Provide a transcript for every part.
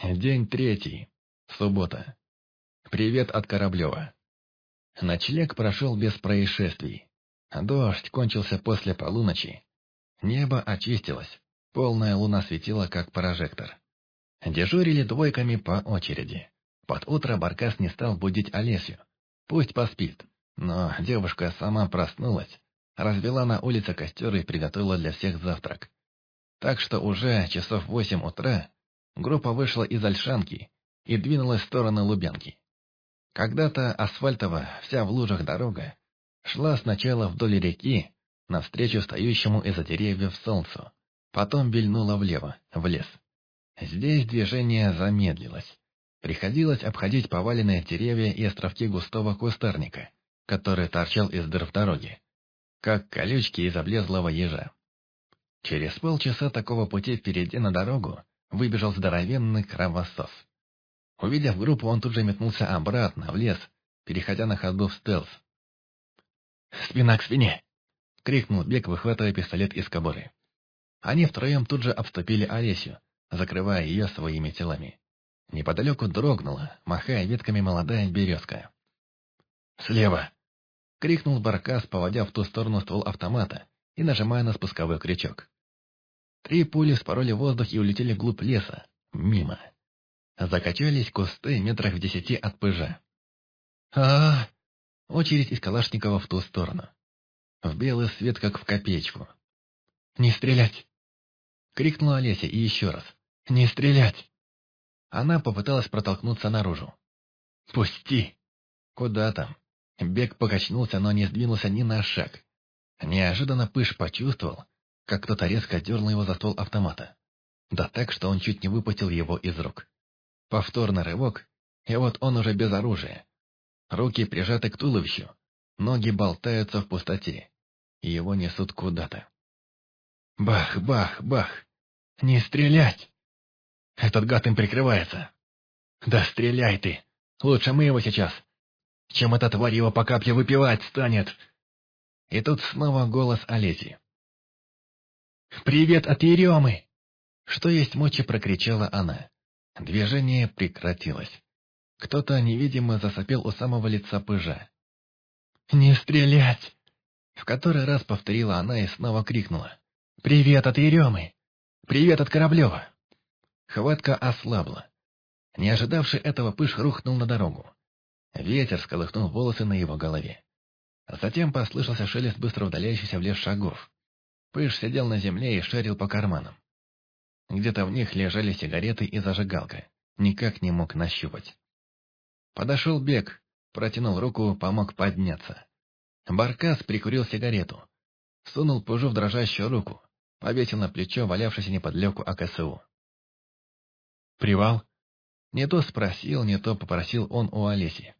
День третий. Суббота. Привет от Кораблева. Ночлег прошел без происшествий. Дождь кончился после полуночи. Небо очистилось. Полная луна светила, как прожектор. Дежурили двойками по очереди. Под утро Баркас не стал будить Олесю. Пусть поспит. Но девушка сама проснулась, развела на улице костер и приготовила для всех завтрак. Так что уже часов 8 утра группа вышла из Ольшанки и двинулась в сторону Лубянки. Когда-то асфальтовая, вся в лужах дорога, шла сначала вдоль реки, навстречу стоящему из-за деревьев солнцу, потом вильнула влево, в лес. Здесь движение замедлилось. Приходилось обходить поваленные деревья и островки густого кустарника, который торчал из дыр в дороге, как колючки из облезлого ежа. Через полчаса такого пути впереди на дорогу выбежал здоровенный кровосос. Увидев группу, он тут же метнулся обратно, в лес, переходя на ходу в стелс. «Спина к спине!» — крикнул Бек, выхватывая пистолет из кобуры. Они втроем тут же обступили Олесю, закрывая ее своими телами. Неподалеку дрогнула, махая ветками, молодая березка. «Слева!» — крикнул Баркас, поводя в ту сторону ствол автомата и нажимая на спусковой крючок. 3 пули вспороли воздух и улетели вглубь леса, мимо. Закачались кусты метрах в 10 от пыжа. а Очередь из Калашникова в ту сторону. В белый свет, как в копеечку. «Не стрелять!» — крикнула Олеся и еще раз. «Не стрелять!» Она попыталась протолкнуться наружу. «Пусти!» «Куда там?» Бег покачнулся, но не сдвинулся ни на шаг. Неожиданно Пыж почувствовал, как кто-то резко дернул его за ствол автомата. Да так, что он чуть не выпустил его из рук. Повторный рывок, и вот он уже без оружия. Руки прижаты к туловищу, ноги болтаются в пустоте, и его несут куда-то. Бах, бах, бах! Не стрелять! Этот гад им прикрывается. Да стреляй ты! Лучше мы его сейчас, чем эта тварь его по капле выпивать станет. И тут снова голос Олеси. «Привет от Еремы!» Что есть мочи, прокричала она. Движение прекратилось. Кто-то невидимо засопел у самого лица Пыжа. «Не стрелять!» В который раз повторила она и снова крикнула. «Привет от Еремы! Привет от Кораблева!» Хватка ослабла. Не ожидавший этого, Пыж рухнул на дорогу. Ветер сколыхнул волосы на его голове. Затем послышался шелест быстро удаляющихся в лес шагов. Пыж сидел на земле и шарил по карманам. Где-то в них лежали сигареты и зажигалка. Никак не мог нащупать. Подошел Бек, протянул руку, помог подняться. Баркас прикурил сигарету. Сунул Пыжу в дрожащую руку, повесил на плечо валявшийся неподалеку АКСУ. «Привал?» Не то спросил, не то попросил он у Олеси.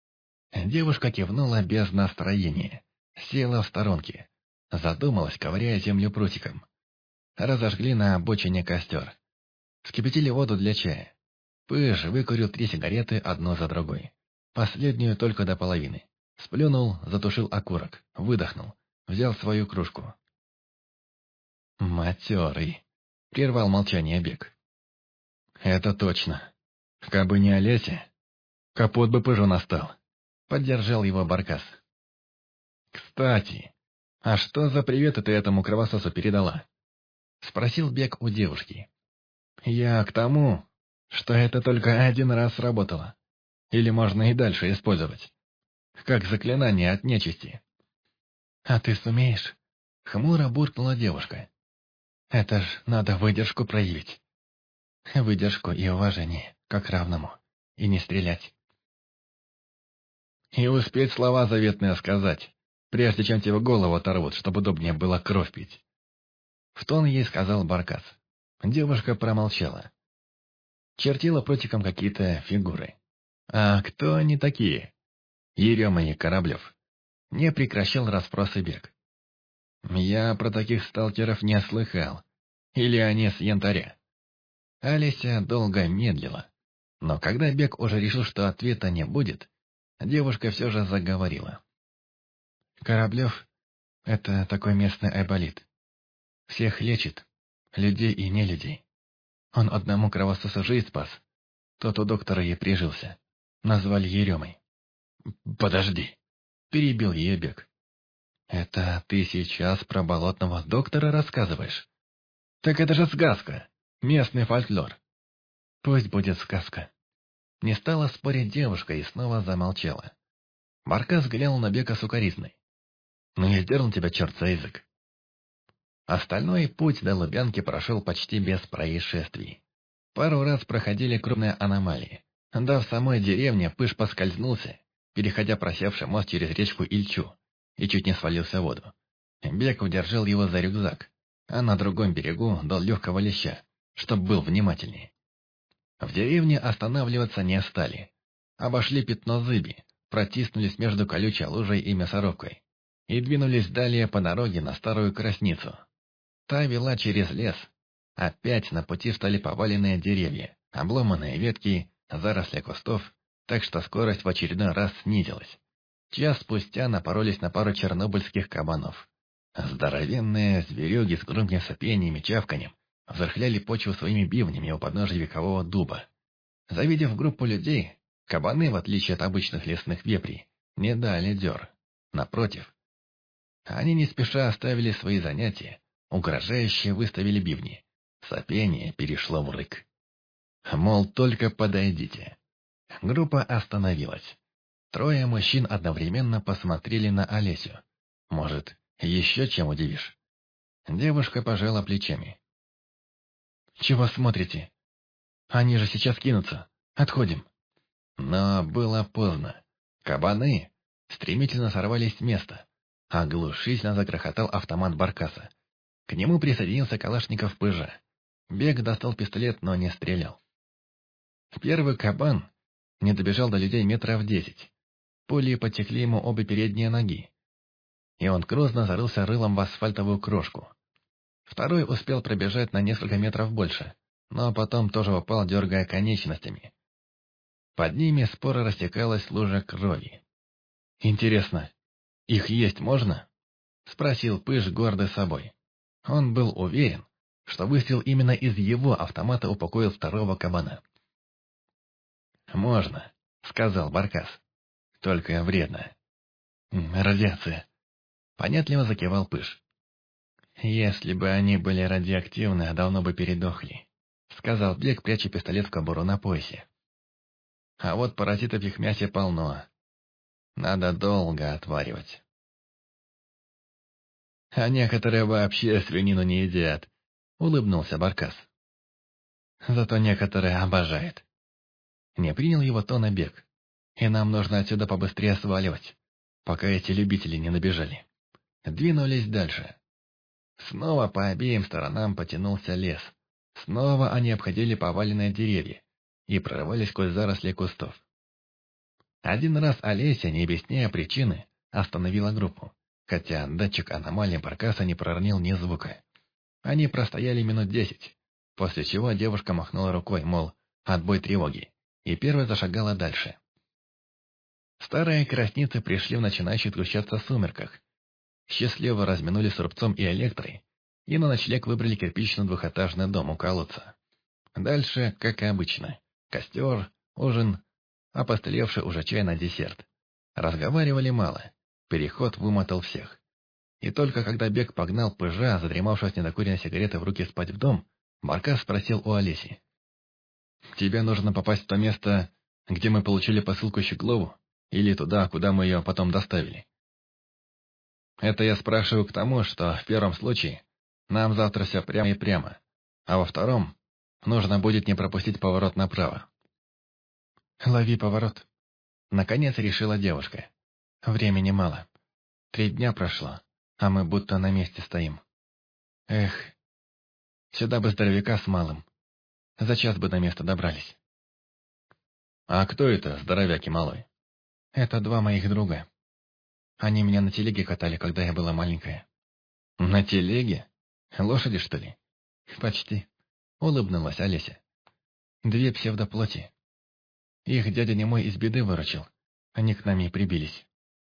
Девушка кивнула без настроения, села в сторонке, задумалась, ковыряя землю прутиком. Разожгли на обочине костер. Вскипятили воду для чая. Пыж выкурил 3 сигареты одну за другой. Последнюю только до половины. Сплюнул, затушил окурок, выдохнул, взял свою кружку. «Матерый!» — прервал молчание Бек. «Это точно. Кабы не Олеся, капот бы Пыжу настал», — поддержал его Баркас. «Кстати, а что за приветы ты этому кровососу передала?» — спросил Бек у девушки. «Я к тому, что это только один раз сработало. Или можно и дальше использовать. Как заклинание от нечисти». «А ты сумеешь?» — хмуро буркнула девушка. «Это ж надо выдержку проявить. Выдержку и уважение, как равному. И не стрелять». «И успеть слова заветные сказать, прежде чем тебе голову оторвут, чтобы удобнее было кровь пить». В тон ей сказал Баркас. Девушка промолчала. Чертила прутиком какие-то фигуры. «А кто они такие?» Ерема и Кораблев. Не прекращал расспросы Бек. «Я про таких сталкеров не слыхал. Или они с янтаря?» Олеся долго медлила. Но когда Бек уже решил, что ответа не будет, девушка все же заговорила. «Кораблев — это такой местный айболит. Всех лечит, людей и нелюдей. Он одному кровососу жизнь спас, Тот у доктора ей прижился. Назвали Еремой. «Подожди», — перебил ее Бег. «Это ты сейчас про болотного доктора рассказываешь? Так это же сказка, местный фольклор». «Пусть будет сказка». Не стала спорить девушка и снова замолчала. Баркас глянул на Бека сукоризной. «Ну я дернул тебя, черт, за язык». Остальной путь до Лубянки прошел почти без происшествий. Пару раз проходили крупные аномалии. Да в самой деревне Пыш поскользнулся, переходя просевший мост через речку Ильчу, и чуть не свалился в воду. Бек удержал его за рюкзак, а на другом берегу дал легкого леща, чтоб был внимательнее. В деревне останавливаться не стали. Обошли пятно зыби, протиснулись между колючей лужей и мясорубкой и двинулись далее по дороге на Старую Красницу. Та вела через лес. Опять на пути стали поваленные деревья, обломанные ветки, заросли кустов, так что скорость в очередной раз снизилась. Час спустя напоролись на пару чернобыльских кабанов. Здоровенные зверюги с громким сопением и чавканьем взрыхляли почву своими бивнями у подножия векового дуба. Завидев группу людей, кабаны, в отличие от обычных лесных вепрей, не дали дёр. Напротив, они не спеша оставили свои занятия, угрожающе выставили бивни. Сопение перешло в рык. Мол, только подойдите. Группа остановилась. Трое мужчин одновременно посмотрели на Олесю. Может, еще чем удивишь? Девушка пожала плечами. «Чего смотрите? Они же сейчас кинутся. Отходим». Но было поздно. Кабаны стремительно сорвались с места. Оглушительно загрохотал автомат Баркаса. К нему присоединился калашников Пыжа. Бег достал пистолет, но не стрелял. Первый кабан не добежал до людей метров 10. Пули потекли ему обе передние ноги, и он грозно зарылся рылом в асфальтовую крошку. Второй успел пробежать на несколько метров больше, но потом тоже упал, дергая конечностями. Под ними споро растекалась лужа крови. «Интересно, их есть можно?» — спросил Пыж, гордый собой. Он был уверен, что выстрел именно из его автомата упокоил второго кабана. «Можно», — сказал Баркас. «Только вредно». «Радиация», — понятливо закивал Пыж. «Если бы они были радиоактивны, давно бы передохли», — сказал Бег, пряча пистолет в кобуру на поясе. «А вот паразитов в их мясе полно. Надо долго отваривать». «А некоторые вообще свинину не едят», — улыбнулся Баркас. «Зато некоторые обожают». Не принял его тона Бег. «И нам нужно отсюда побыстрее сваливать, пока эти любители не набежали». Двинулись дальше. Снова по обеим сторонам потянулся лес. Снова они обходили поваленные деревья и прорывались сквозь заросли кустов. Один раз Олеся, не объясняя причины, остановила группу, хотя датчик аномалии Баркаса не проронил ни звука. Они простояли минут 10, после чего девушка махнула рукой, мол, отбой тревоги, и первая зашагала дальше. Старые красницы пришли в начинающих сгущаться сумерках. Счастливо разминулись с Рубцом и Электрой, и на ночлег выбрали кирпичный двухэтажный дом у колодца. Дальше, как и обычно, костер, ужин, опостылевший уже чай на десерт. Разговаривали мало, переход вымотал всех. И только когда Бег погнал Пыжа, задремавшего с недокуренной сигаретой в руки, спать в дом, Баркас спросил у Олеси. «Тебе нужно попасть в то место, где мы получили посылку Щеглову, или туда, куда мы ее потом доставили?» Это я спрашиваю к тому, что в первом случае нам завтра все прямо и прямо, а во втором нужно будет не пропустить поворот направо. «Лови поворот», — наконец решила девушка. «Времени мало. 3 дня прошло, а мы будто на месте стоим. Эх, сюда бы здоровяка с малым. За час бы до места добрались». «А кто это, здоровяк и малой?» «Это 2 моих друга. Они меня на телеге катали, когда я была маленькая». «На телеге? Лошади, что ли?» «Почти», — улыбнулась Олеся. 2 псевдоплоти. Их дядя Немой из беды выручил. Они к нами и прибились».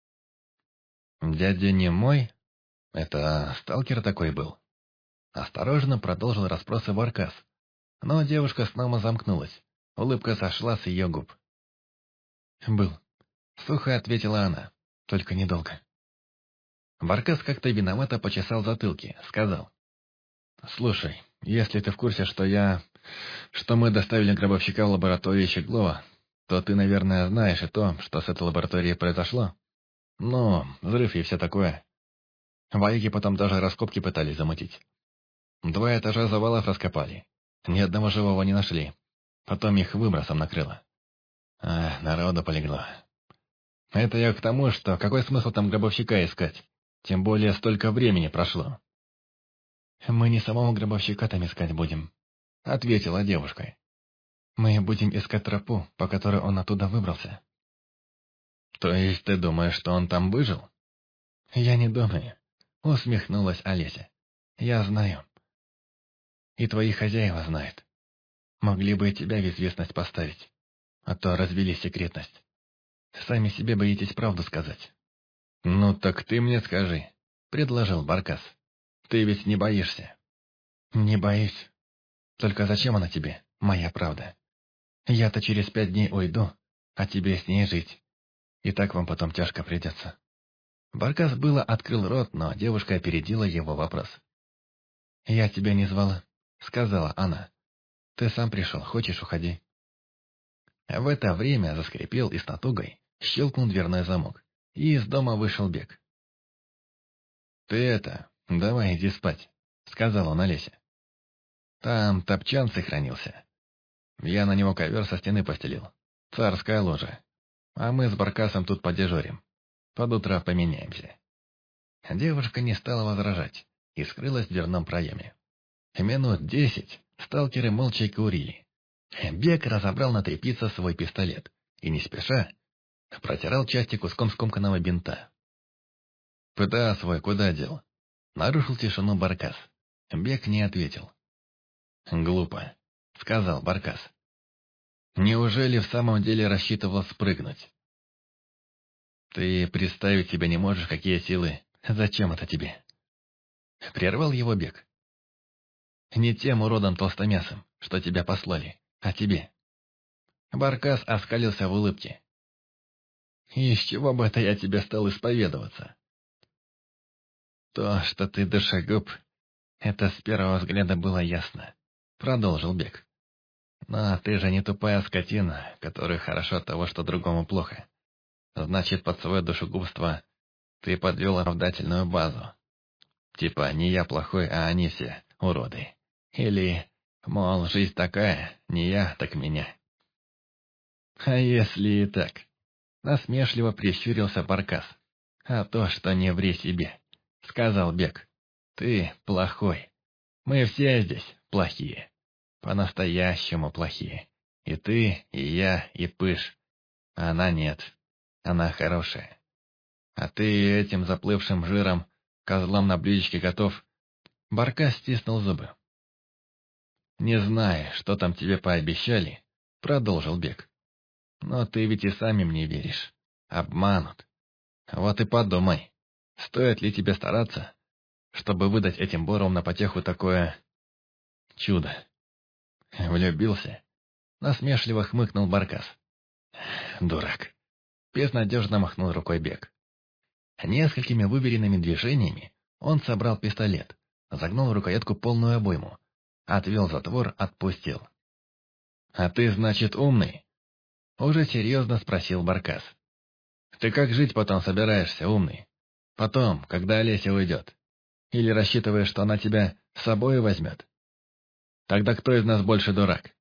«Дядя Немой? Это сталкер такой был?» Осторожно продолжил расспросы Баркас. Но девушка снова замкнулась. Улыбка сошла с ее губ. «Был», — сухо ответила она, — «только недолго». Баркас как-то виновато почесал затылки, сказал. «Слушай, если ты в курсе, что мы доставили гробовщика в лабораторию Щеглова, то ты, наверное, знаешь и то, что с этой лабораторией произошло. Ну, взрыв и все такое. Вояки потом даже раскопки пытались замутить. 2 этажа завалов раскопали. Ни одного живого не нашли. Потом их выбросом накрыло. Народу полегло. Это я к тому, что какой смысл там гробовщика искать? Тем более столько времени прошло. «Мы не самого гробовщика там искать будем», — ответила девушка. «Мы будем искать тропу, по которой он оттуда выбрался». «То есть ты думаешь, что он там выжил?» «Я не думаю», — усмехнулась Олеся. «Я знаю. И твои хозяева знают. Могли бы и тебя в известность поставить, а то развели секретность. Сами себе боитесь правду сказать». «Ну так ты мне скажи», — предложил Баркас. «Ты ведь не боишься?» «Не боюсь. Только зачем она тебе, моя правда? Я-то через 5 дней уйду, а тебе с ней жить. И так вам потом тяжко придется». Баркас было открыл рот, но девушка опередила его вопрос. «Я тебя не звала», — сказала она. «Ты сам пришел, хочешь — уходи». В это время заскрипел и с натугой щелкнул дверной замок, и из дома вышел Бек. «Ты давай иди спать», — сказал он Олесе. «Там топчан сохранился. Я на него ковер со стены постелил. Царская ложа. А мы с Баркасом тут подежурим. Под утро поменяемся». Девушка не стала возражать и скрылась в дверном проеме. Минут 10 сталкеры молча курили. Бек разобрал на тряпице свой пистолет и, не спеша, протирал части куском скомканного бинта. «ПТА свой куда дел?» Нарушил тишину Баркас. Бек не ответил. «Глупо», — сказал Баркас. «Неужели в самом деле рассчитывал спрыгнуть? Ты представить себе не можешь, какие силы. Зачем это тебе?» Прервал его Бек. «Не тем уродом толстомясом, что тебя послали, а тебе». Баркас оскалился в улыбке. «И с чего бы это я тебе стал исповедоваться?» «То, что ты душегуб, это с первого взгляда было ясно», — продолжил Бек. «Но ты же не тупая скотина, которой хорошо от того, что другому плохо. Значит, под свое душегубство ты подвел оправдательную базу. Типа, не я плохой, а они все уроды. Или, мол, жизнь такая, не я, так меня». «А если и так?» — насмешливо прищурился Баркас. «А то, что не ври себе», — сказал Бек. «Ты плохой. Мы все здесь плохие. По-настоящему плохие. И ты, и я, и Пыш. Она нет. Она хорошая. А ты этим заплывшим жиром, козлам на блюдечке готов». Баркас стиснул зубы. «Не знаю, что там тебе пообещали», — продолжил Бек. «Но ты ведь и сами мне веришь. Обманут. Вот и подумай, стоит ли тебе стараться, чтобы выдать этим бором на потеху такое чудо?» «Влюбился?» — насмешливо хмыкнул Баркас. «Дурак!» — безнадежно махнул рукой Бек. Несколькими выверенными движениями он собрал пистолет, загнул в рукоятку полную обойму, отвел затвор, отпустил. «А ты, значит, умный?» — уже серьезно спросил Баркас. «Ты как жить потом собираешься, умный? Потом, когда Олеся уйдет? Или рассчитываешь, что она тебя с собой возьмет? Тогда кто из нас больше дурак?»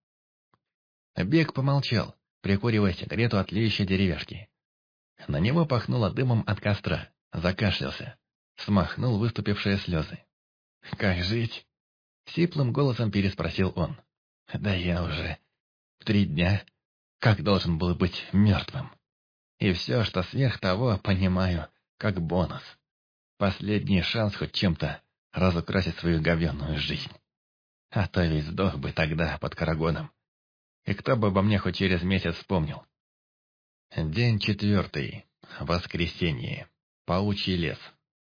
Бек помолчал, прикуривая сигарету от тлеющей деревяшки. На него пахнуло дымом от костра, закашлялся, смахнул выступившие слезы. «Как жить?» — сиплым голосом переспросил он. «Да я уже 3 дня как должен был быть мертвым. И все, что сверх того, понимаю, как бонус. Последний шанс хоть чем-то разукрасить свою говенную жизнь. А то ведь сдох бы тогда под Карагоном. И кто бы обо мне хоть через месяц вспомнил?» День 4. Воскресенье. Паучий лес.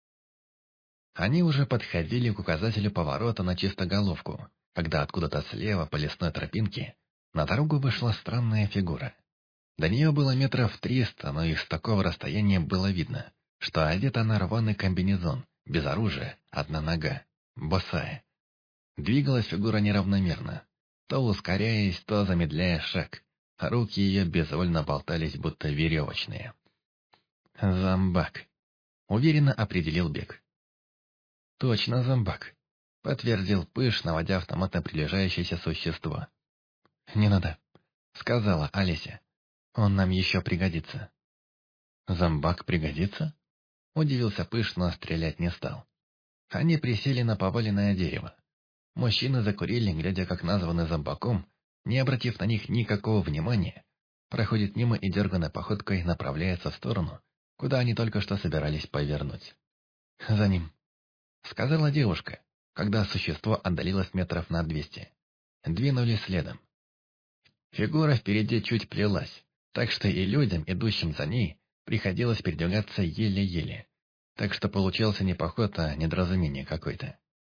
Они уже подходили к указателю поворота на Чистоголовку, когда откуда-то слева по лесной тропинке На дорогу вышла странная фигура. До нее было метров 300, но из такого расстояния было видно, что одета на рваный комбинезон, без оружия, одна нога, босая. Двигалась фигура неравномерно, то ускоряясь, то замедляя шаг. Руки ее безвольно болтались, будто веревочные. «Зомбак», — уверенно определил Бек. «Точно зомбак», — подтвердил Пыш, наводя автомат на приближающееся существо. «Не надо», — сказала Олеся. «Он нам еще пригодится». «Зомбак пригодится?» — удивился Пыш, но стрелять не стал. Они присели на поваленное дерево. Мужчины закурили, глядя, как названный зомбаком, не обратив на них никакого внимания, проходит мимо и дерганной походкой направляется в сторону, куда они только что собирались повернуть. «За ним», — сказала девушка, когда существо отдалилось метров на 200. Двинулись следом. Фигура впереди чуть плелась, так что и людям, идущим за ней, приходилось передвигаться еле-еле. Так что получался не поход, а недоразумение какое-то.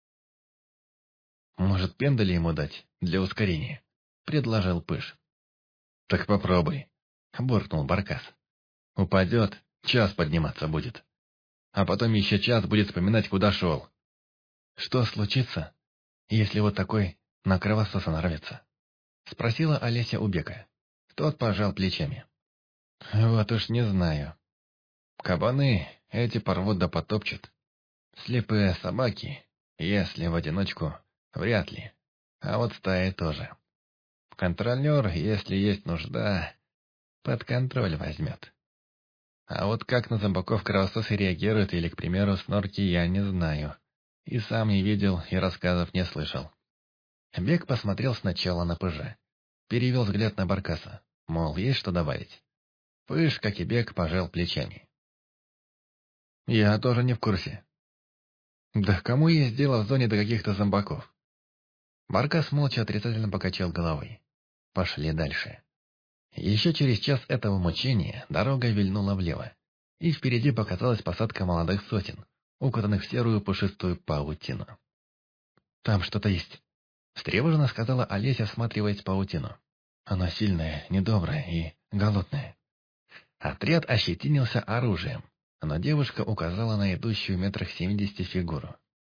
«Может, пендали ему дать для ускорения?» — предложил Пыш. «Так попробуй», — буркнул Баркас. «Упадет, час подниматься будет. А потом еще час будет вспоминать, куда шел». «Что случится, если вот такой на кровососа нарвется?» — спросила Олеся у Бека. Тот пожал плечами. «Вот уж не знаю. Кабаны эти порвут да потопчут. Слепые собаки, если в одиночку, вряд ли. А вот стаи тоже. Контролер, если есть нужда, под контроль возьмет. А вот как на зомбаков кровососы реагируют или, к примеру, снорки, я не знаю. И сам не видел, и рассказов не слышал». Бек посмотрел сначала на Пыжа. Перевел взгляд на Баркаса. Мол, есть что добавить? Пыж, как и Бек, пожал плечами. «Я тоже не в курсе». «Да кому есть дело в зоне до каких-то зомбаков?» Баркас молча отрицательно покачал головой. Пошли дальше. Еще через час этого мучения дорога вильнула влево, и впереди показалась посадка молодых сотен, укутанных в серую пушистую паутину. «Там что-то есть», — встревоженно сказала Олеся, всматриваясь в паутину. «Она сильная, недобрая и голодная». Отряд ощетинился оружием, но девушка указала на идущую метрах 70 фигуру.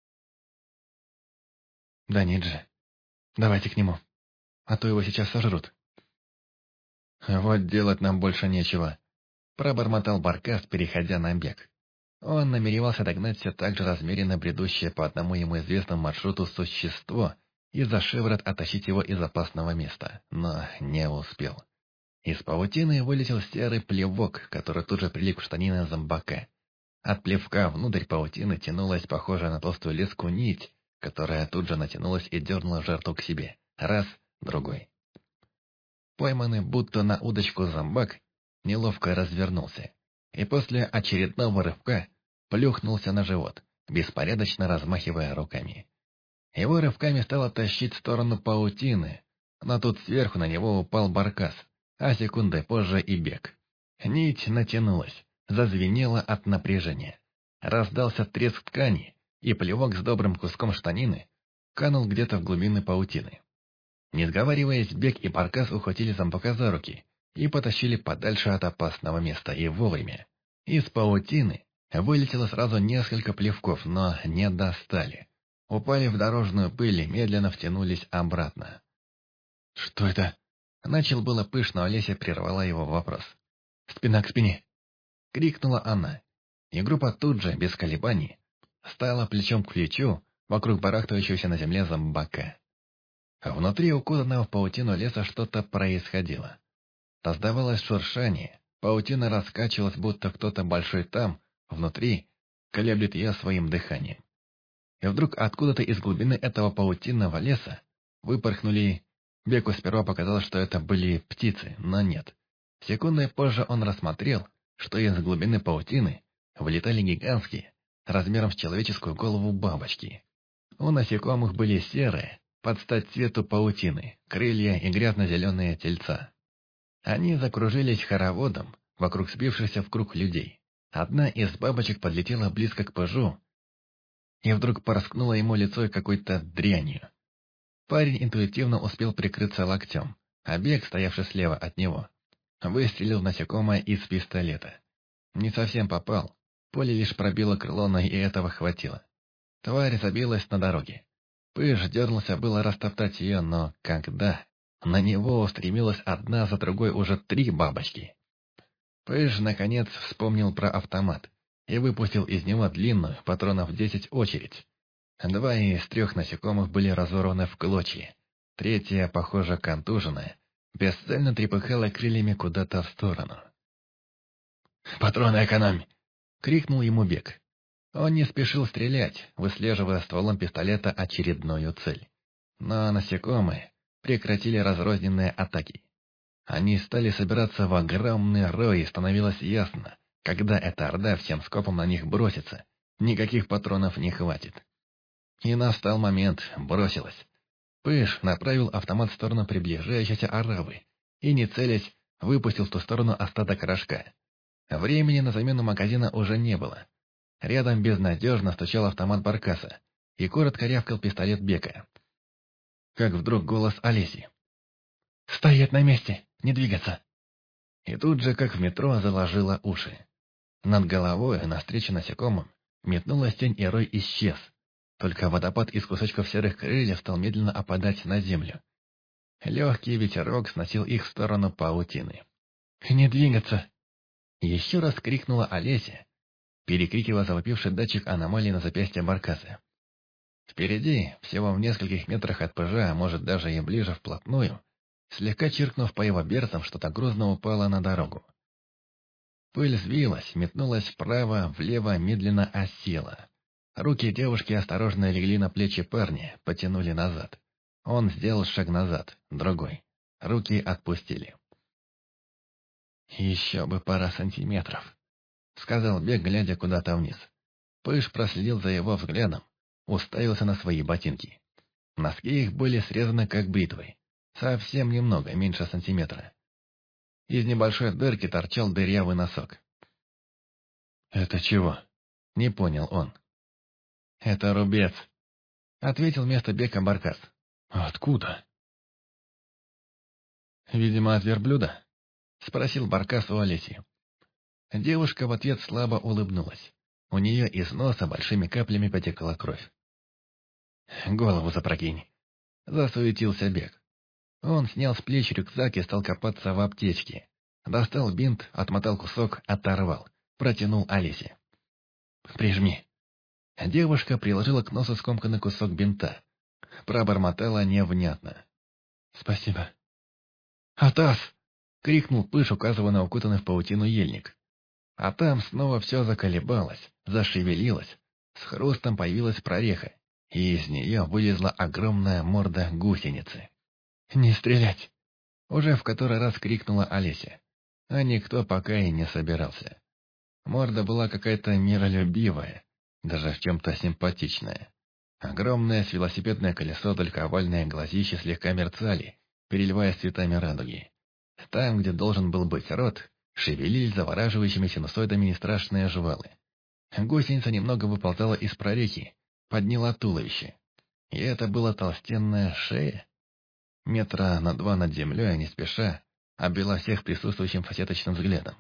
«Да нет же. Давайте к нему, а то его сейчас сожрут». «Вот делать нам больше нечего», — пробормотал Баркас, переходя на бег. Он намеревался догнать все так же размеренно бредущее по одному ему известному маршруту существо и за шиворот оттащить его из опасного места, но не успел. Из паутины вылетел серый плевок, который тут же прилип к штанины зомбака. От плевка внутрь паутины тянулась похожая на толстую леску нить, которая тут же натянулась и дернула жертву к себе. Раз, другой. Пойманный будто на удочку зомбак неловко развернулся, и после очередного рывка плюхнулся на живот, беспорядочно размахивая руками. Его рывками стало тащить в сторону паутины, но тут сверху на него упал Баркас, а секундой позже и Бек. Нить натянулась, зазвенела от напряжения. Раздался треск ткани, и плевок с добрым куском штанины канул где-то в глубины паутины. Не сговариваясь, Бек и Баркас ухватили зомбака за руки и потащили подальше от опасного места, и вовремя. Из паутины вылетело сразу несколько плевков, но не достали. Упали в дорожную пыль и медленно втянулись обратно. «Что это?» Начал было Пыш, но Олеся прервала его вопрос. «Спина к спине!» — крикнула она. И группа тут же, без колебаний, стала плечом к плечу вокруг барахтающегося на земле зомбака. Внутри укутанного в паутину леса что-то происходило. Раздавалось шуршание, паутина раскачивалась, будто кто-то большой там, внутри, колеблет ее своим дыханием. И вдруг откуда-то из глубины этого паутинного леса выпорхнули. Беку сперва показалось, что это были птицы, но нет. Секундой позже он рассмотрел, что из глубины паутины вылетали гигантские, размером с человеческую голову бабочки. У насекомых были серые, под стать цвету паутины, крылья и грязно-зеленые тельца. Они закружились хороводом вокруг сбившихся в круг людей. Одна из бабочек подлетела близко к Пыжу и вдруг порскнула ему лицо какой-то дрянью. Парень интуитивно успел прикрыться локтем, Бег, стоявший слева от него, выстрелил в насекомое из пистолета. Не совсем попал, пуля лишь пробила крыло, но и этого хватило. Тварь забилась на дороге. Пыш дернулся было растоптать ее, но когда на него устремилась одна за другой уже 3 бабочки. Пыш, наконец, вспомнил про автомат и выпустил из него длинную, патронов 10 очередь. 2 из 3 насекомых были разорваны в клочья. 3, похоже, контуженная, бесцельно трепыхала крыльями куда-то в сторону. «Патроны экономь!» — крикнул ему Бек. Он не спешил стрелять, выслеживая стволом пистолета очередную цель. Но насекомые прекратили разрозненные атаки. Они стали собираться в огромный рой, и становилось ясно, когда эта орда всем скопом на них бросится, никаких патронов не хватит. И настал момент, бросилась. Пыш направил автомат в сторону приближающейся аравы и, не целясь, выпустил в ту сторону остаток рожка. Времени на замену магазина уже не было. Рядом безнадежно стучал автомат Баркаса и коротко рявкал пистолет Бека. Как вдруг голос Олеси. «Стоять на месте! Не двигаться!» И тут же, как в метро, заложило уши. Над головой, навстречу насекомым, метнулась тень, и рой исчез. Только водопад из кусочков серых крыльев стал медленно опадать на землю. Легкий ветерок сносил их в сторону паутины. «Не двигаться!» Еще раз крикнула Олеся, перекрикивая завопивший датчик аномалии на запястье Баркаса. Впереди, всего в нескольких метрах от пыжа, а может даже и ближе вплотную, слегка чиркнув по его берцам, что-то грозно упало на дорогу. Пыль взвилась, метнулась вправо, влево, медленно осела. Руки девушки осторожно легли на плечи парня, потянули назад. Он сделал шаг назад, другой. Руки отпустили. «Еще бы пара сантиметров», — сказал Бек, глядя куда-то вниз. Пыш проследил за его взглядом, уставился на свои ботинки. Носки их были срезаны как бритвой, совсем немного, меньше сантиметра. Из небольшой дырки торчал дырявый носок. «Это чего?» — не понял он. «Это рубец», — ответил вместо Бека Баркас. «Откуда?» «Видимо, от верблюда», — спросил Баркас у Олеси. Девушка в ответ слабо улыбнулась. У нее из носа большими каплями потекла кровь. «Голову запрокинь», — засуетился Бек. Он снял с плеч рюкзак и стал копаться в аптечке. Достал бинт, отмотал кусок, оторвал, протянул Олесе. «Прижми». Девушка приложила к носу скомканный кусок бинта. Пробормотала невнятно. «Спасибо». «Атас!» — крикнул Пыш, указывая на укутанный в паутину ельник. А там снова все заколебалось, зашевелилось. С хрустом появилась прореха, и из нее вылезла огромная морда гусеницы. «Не стрелять!» — уже в который раз крикнула Олеся. А никто пока и не собирался. Морда была какая-то миролюбивая, даже в чем-то симпатичная. Огромное с велосипедное колесо, только овальные глазища слегка мерцали, переливаясь цветами радуги. Там, где должен был быть рот, шевелились завораживающими синусоидами нестрашные жвалы. Гусеница немного выползала из прорехи, подняла туловище. И это была толстенная шея. Метра на 2 над землей, не спеша, обвела всех присутствующим фасеточным взглядом.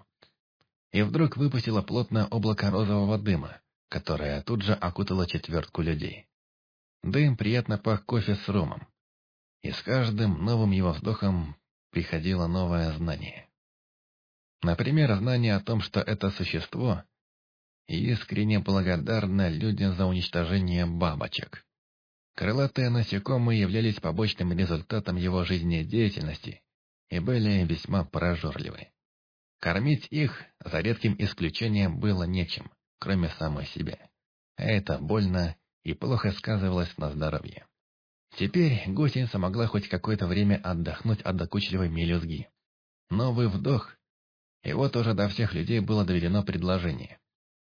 И вдруг выпустила плотное облако розового дыма, которое тут же окутало 4 людей. Дым приятно пах кофе с ромом. И с каждым новым его вздохом приходило новое знание. Например, знание о том, что это существо искренне благодарно людям за уничтожение бабочек. Крылатые насекомые являлись побочным результатом его жизнедеятельности и были весьма прожорливы. Кормить их, за редким исключением, было нечем, кроме самой себя. Это больно и плохо сказывалось на здоровье. Теперь гусеница могла хоть какое-то время отдохнуть от докучливой мелюзги. Новый вдох, и вот уже до всех людей было доведено предложение.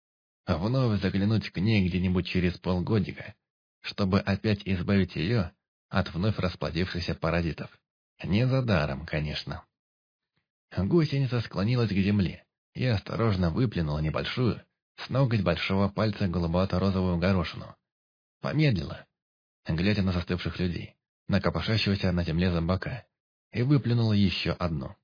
Вновь заглянуть к ней где-нибудь через полгодика, чтобы опять избавить ее от вновь расплодившихся паразитов. Не за даром, конечно. Гусеница склонилась к земле и осторожно выплюнула небольшую, с ноготь большого пальца голубовато-розовую горошину. Помедлила, глядя на застывших людей, на копошащегося на земле зомбака, и выплюнул еще одну.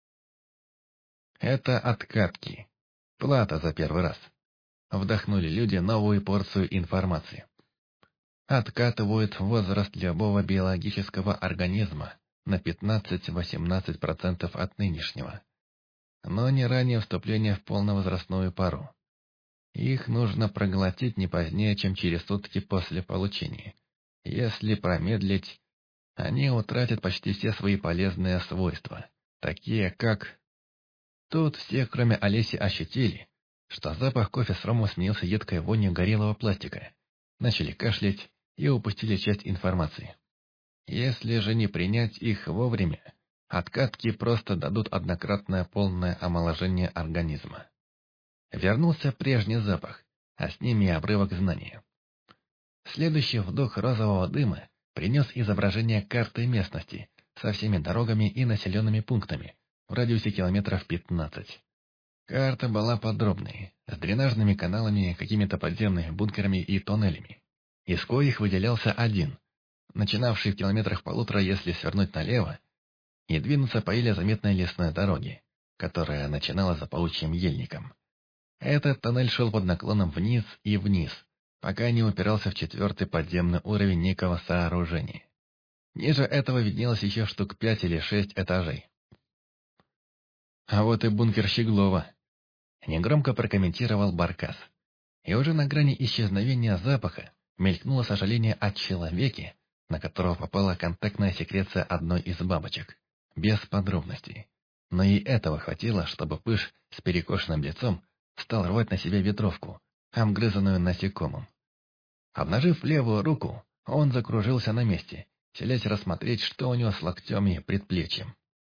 Это откатки. Плата за первый раз. Вдохнули люди новую порцию информации. Откатывают возраст любого биологического организма на 15-18% от нынешнего. Но не ранее вступления в полновозрастную пару. Их нужно проглотить не позднее, чем через сутки после получения. Если промедлить, они утратят почти все свои полезные свойства, такие как... Тут все, кроме Олеси, ощутили, что запах кофе с ромом сменился едкой вонью горелого пластика. Начали кашлять и упустили часть информации. Если же не принять их вовремя, откатки просто дадут однократное полное омоложение организма. Вернулся прежний запах, а с ними и обрывок знания. Следующий вдох розового дыма принес изображение карты местности со всеми дорогами и населенными пунктами в радиусе километров 15. Карта была подробной, с дренажными каналами, какими-то подземными бункерами и тоннелями, из коих выделялся один, начинавший в километрах полутора, если свернуть налево, и двинуться по еле заметной лесной дороге, которая начинала за паучьим ельником. Этот тоннель шел под наклоном вниз и вниз, пока не упирался в 4-й подземный уровень некого сооружения. Ниже этого виднелось еще штук 5 или 6 этажей. А вот и бункер Щеглова. Негромко прокомментировал Баркас. И уже на грани исчезновения запаха мелькнуло сожаление о человеке, на которого попала контактная секреция одной из бабочек. Без подробностей. Но и этого хватило, чтобы Пыш с перекошенным лицом стал рвать на себе ветровку, обгрызанную насекомым. Обнажив левую руку, он закружился на месте, селясь рассмотреть, что у него с локтем и предплечьем.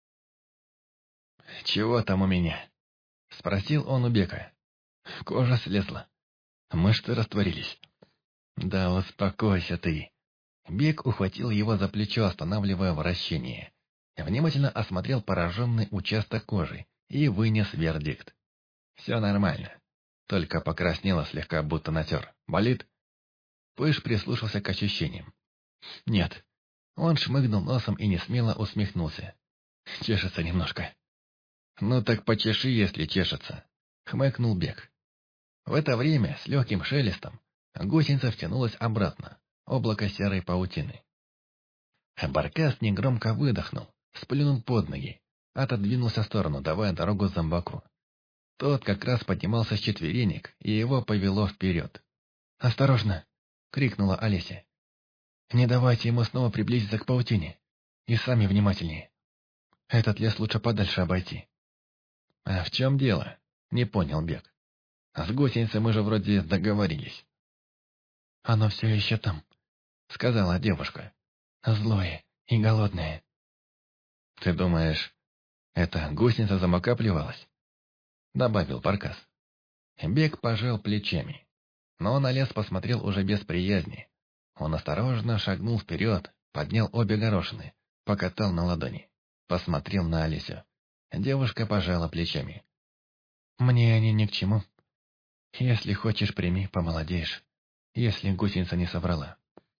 «Чего там у меня?» — спросил он у Бека. Кожа слезла. Мышцы растворились. «Да успокойся ты». Бек ухватил его за плечо, останавливая вращение. Внимательно осмотрел пораженный участок кожи и вынес вердикт. «Все нормально. Только покраснело слегка, будто натер. Болит?» Пыш прислушался к ощущениям. «Нет». Он шмыгнул носом и несмело усмехнулся. «Чешется немножко». «Ну так почеши, если чешется», — хмыкнул Бек. В это время с легким шелестом гусеница втянулась обратно, облако серой паутины. Баркас негромко выдохнул, сплюнул под ноги, отодвинулся в сторону, давая дорогу зомбаку. Тот как раз поднимался с четверенек, и его повело вперед. «Осторожно!» — крикнула Олеся. «Не давайте ему снова приблизиться к паутине. И сами внимательнее. Этот лес лучше подальше обойти». «А в чем дело?» — не понял Бек. «С гусеницей мы же вроде договорились». «Оно все еще там», — сказала девушка. «Злое и голодное». «Ты думаешь, это гусеница замока плевалась?» — добавил Баркас. Бек пожал плечами, но на лес посмотрел уже без приязни. Он осторожно шагнул вперед, поднял обе горошины, покатал на ладони, посмотрел на Олесю. Девушка пожала плечами. «Мне они ни к чему. Если хочешь, прими, помолодеешь, если гусеница не соврала».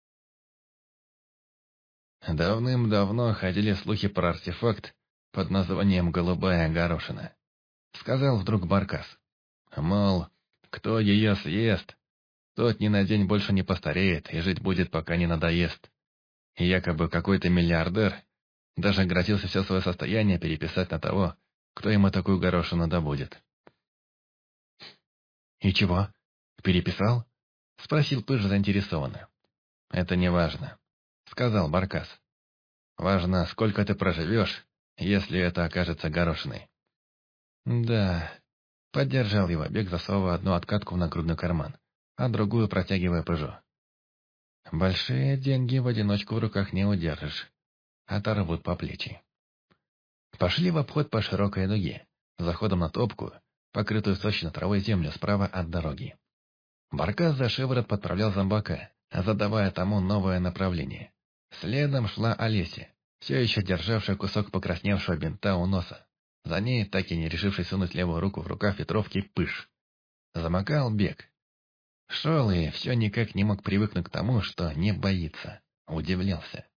«Давным-давно ходили слухи про артефакт под названием «Голубая горошина», — сказал вдруг Баркас. Мол, кто ее съест, тот ни на день больше не постареет и жить будет, пока не надоест. И якобы какой-то миллиардер даже грозился все свое состояние переписать на того, кто ему такую горошину добудет. «И чего? Переписал?» — спросил Пыж заинтересованно. «Это не важно», — сказал Баркас. «Важно, сколько ты проживешь, если это окажется горошиной». «Да», — поддержал его Бек, засовывая одну откатку в нагрудный карман, а другую протягивая Пыжу. «Большие деньги в одиночку в руках не удержишь. Оторвут по плечи». Пошли в обход по широкой дуге, заходом на топку, покрытую сочной травой землю справа от дороги. Баркас за шиворот подправлял зомбака, задавая тому новое направление. Следом шла Олеся, все еще державшая кусок покрасневшего бинта у носа. За ней, так и не решивший сунуть левую руку в рукав ветровки, Пыж. Замыкал Бек. Шел и все никак не мог привыкнуть к тому, что не боится. Удивлялся.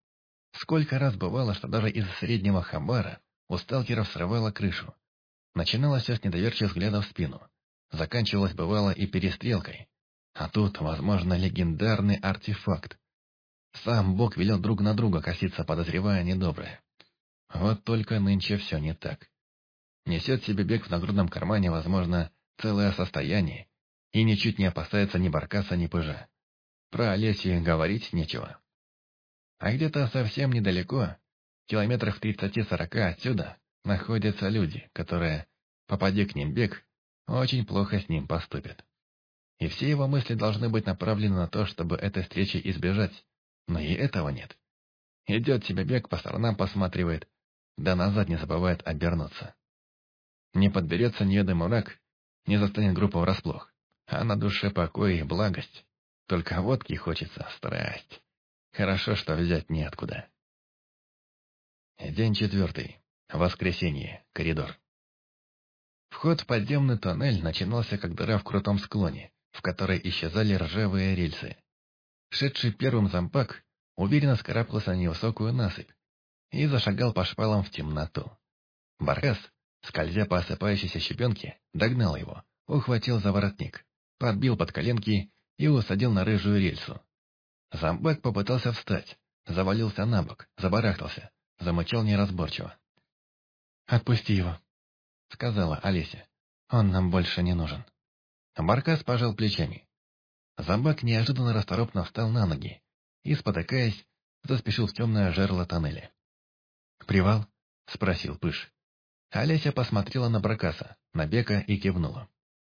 Сколько раз бывало, что даже из среднего хабара у сталкеров срывало крышу. Начиналось все с недоверчивых взглядов в спину. Заканчивалось бывало и перестрелкой. А тут, возможно, легендарный артефакт. Сам Бог велел друг на друга коситься, подозревая недоброе. Вот только нынче все не так. Несет себе бег в нагрудном кармане, возможно, целое состояние, и ничуть не опасается ни баркаса, ни пыжа. Про Олесю говорить нечего. А где-то совсем недалеко, километрах в 30-40 отсюда, находятся люди, которые, попади к ним бег, очень плохо с ним поступят. И все его мысли должны быть направлены на то, чтобы этой встречи избежать, но и этого нет. Идет себе бег, по сторонам посматривает, да назад не забывает обернуться. Не подберется неведомый враг, не застанет группу врасплох, а на душе покой и благость. Только водки хочется, страсть. Хорошо, что взять неоткуда. День 4. Воскресенье. Коридор. Вход в подземный тоннель начинался как дыра в крутом склоне, в которой исчезали ржавые рельсы. Шедший первым зомбак уверенно скарабкался на невысокую насыпь и зашагал по шпалам в темноту. Баркас, скользя по осыпающейся щебенке, догнал его, ухватил за воротник, подбил под коленки и усадил на рыжую рельсу. Зомбак попытался встать, завалился на бок, забарахтался, замычал неразборчиво. «Отпусти его», — сказала Олеся. «Он нам больше не нужен». Баркас пожал плечами. Зомбак неожиданно расторопно встал на ноги и, спотыкаясь, заспешил в темное жерло тоннеля. «Привал?» — спросил Пыж. Олеся посмотрела на Баркаса, на Бека и кивнула.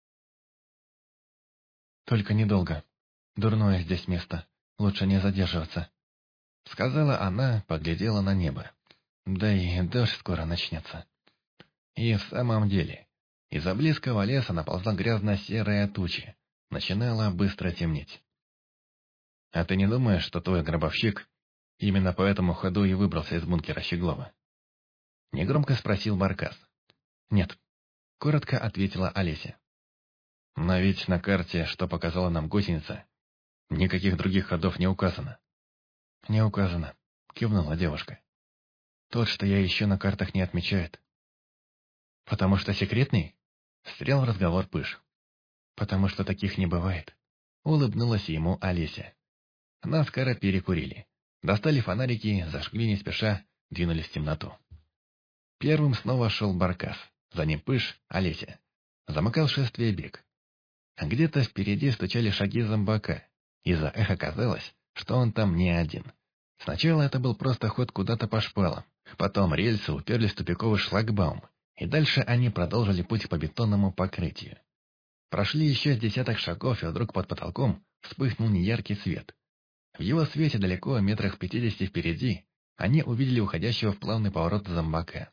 «Только недолго. Дурное здесь место. Лучше не задерживаться», — сказала она, поглядела на небо. «Да и дождь скоро начнется». И в самом деле, из-за близкого леса наползла грязно-серая туча. Начинало быстро темнеть. «А ты не думаешь, что твой гробовщик именно по этому ходу и выбрался из бункера Щеглова?» Негромко спросил Баркас. «Нет», — коротко ответила Олеся. «Но ведь на карте, что показала нам гусеница, никаких других ходов не указано». «Не указано», — кивнула девушка. «Тот, что я ищу, на картах не отмечает». «Потому что секретный?» — встрял в разговор Пыж. «Потому что таких не бывает», — улыбнулась ему Олеся. Наскоро перекурили. Достали фонарики, зажгли не спеша, двинулись в темноту. Первым снова шел Баркас, за ним Пыж, Олеся. Замыкал шествие Бек. Где-то впереди стучали шаги зомбака. Из-за эха казалось, что он там не один. Сначала это был просто ход куда-то по шпалам. Потом рельсы уперлись в тупиковый шлагбаум, и дальше они продолжили путь по бетонному покрытию. Прошли еще с десяток шагов, и вдруг под потолком вспыхнул неяркий свет. В его свете далеко, метрах в 50 впереди, они увидели уходящего в плавный поворот зомбака.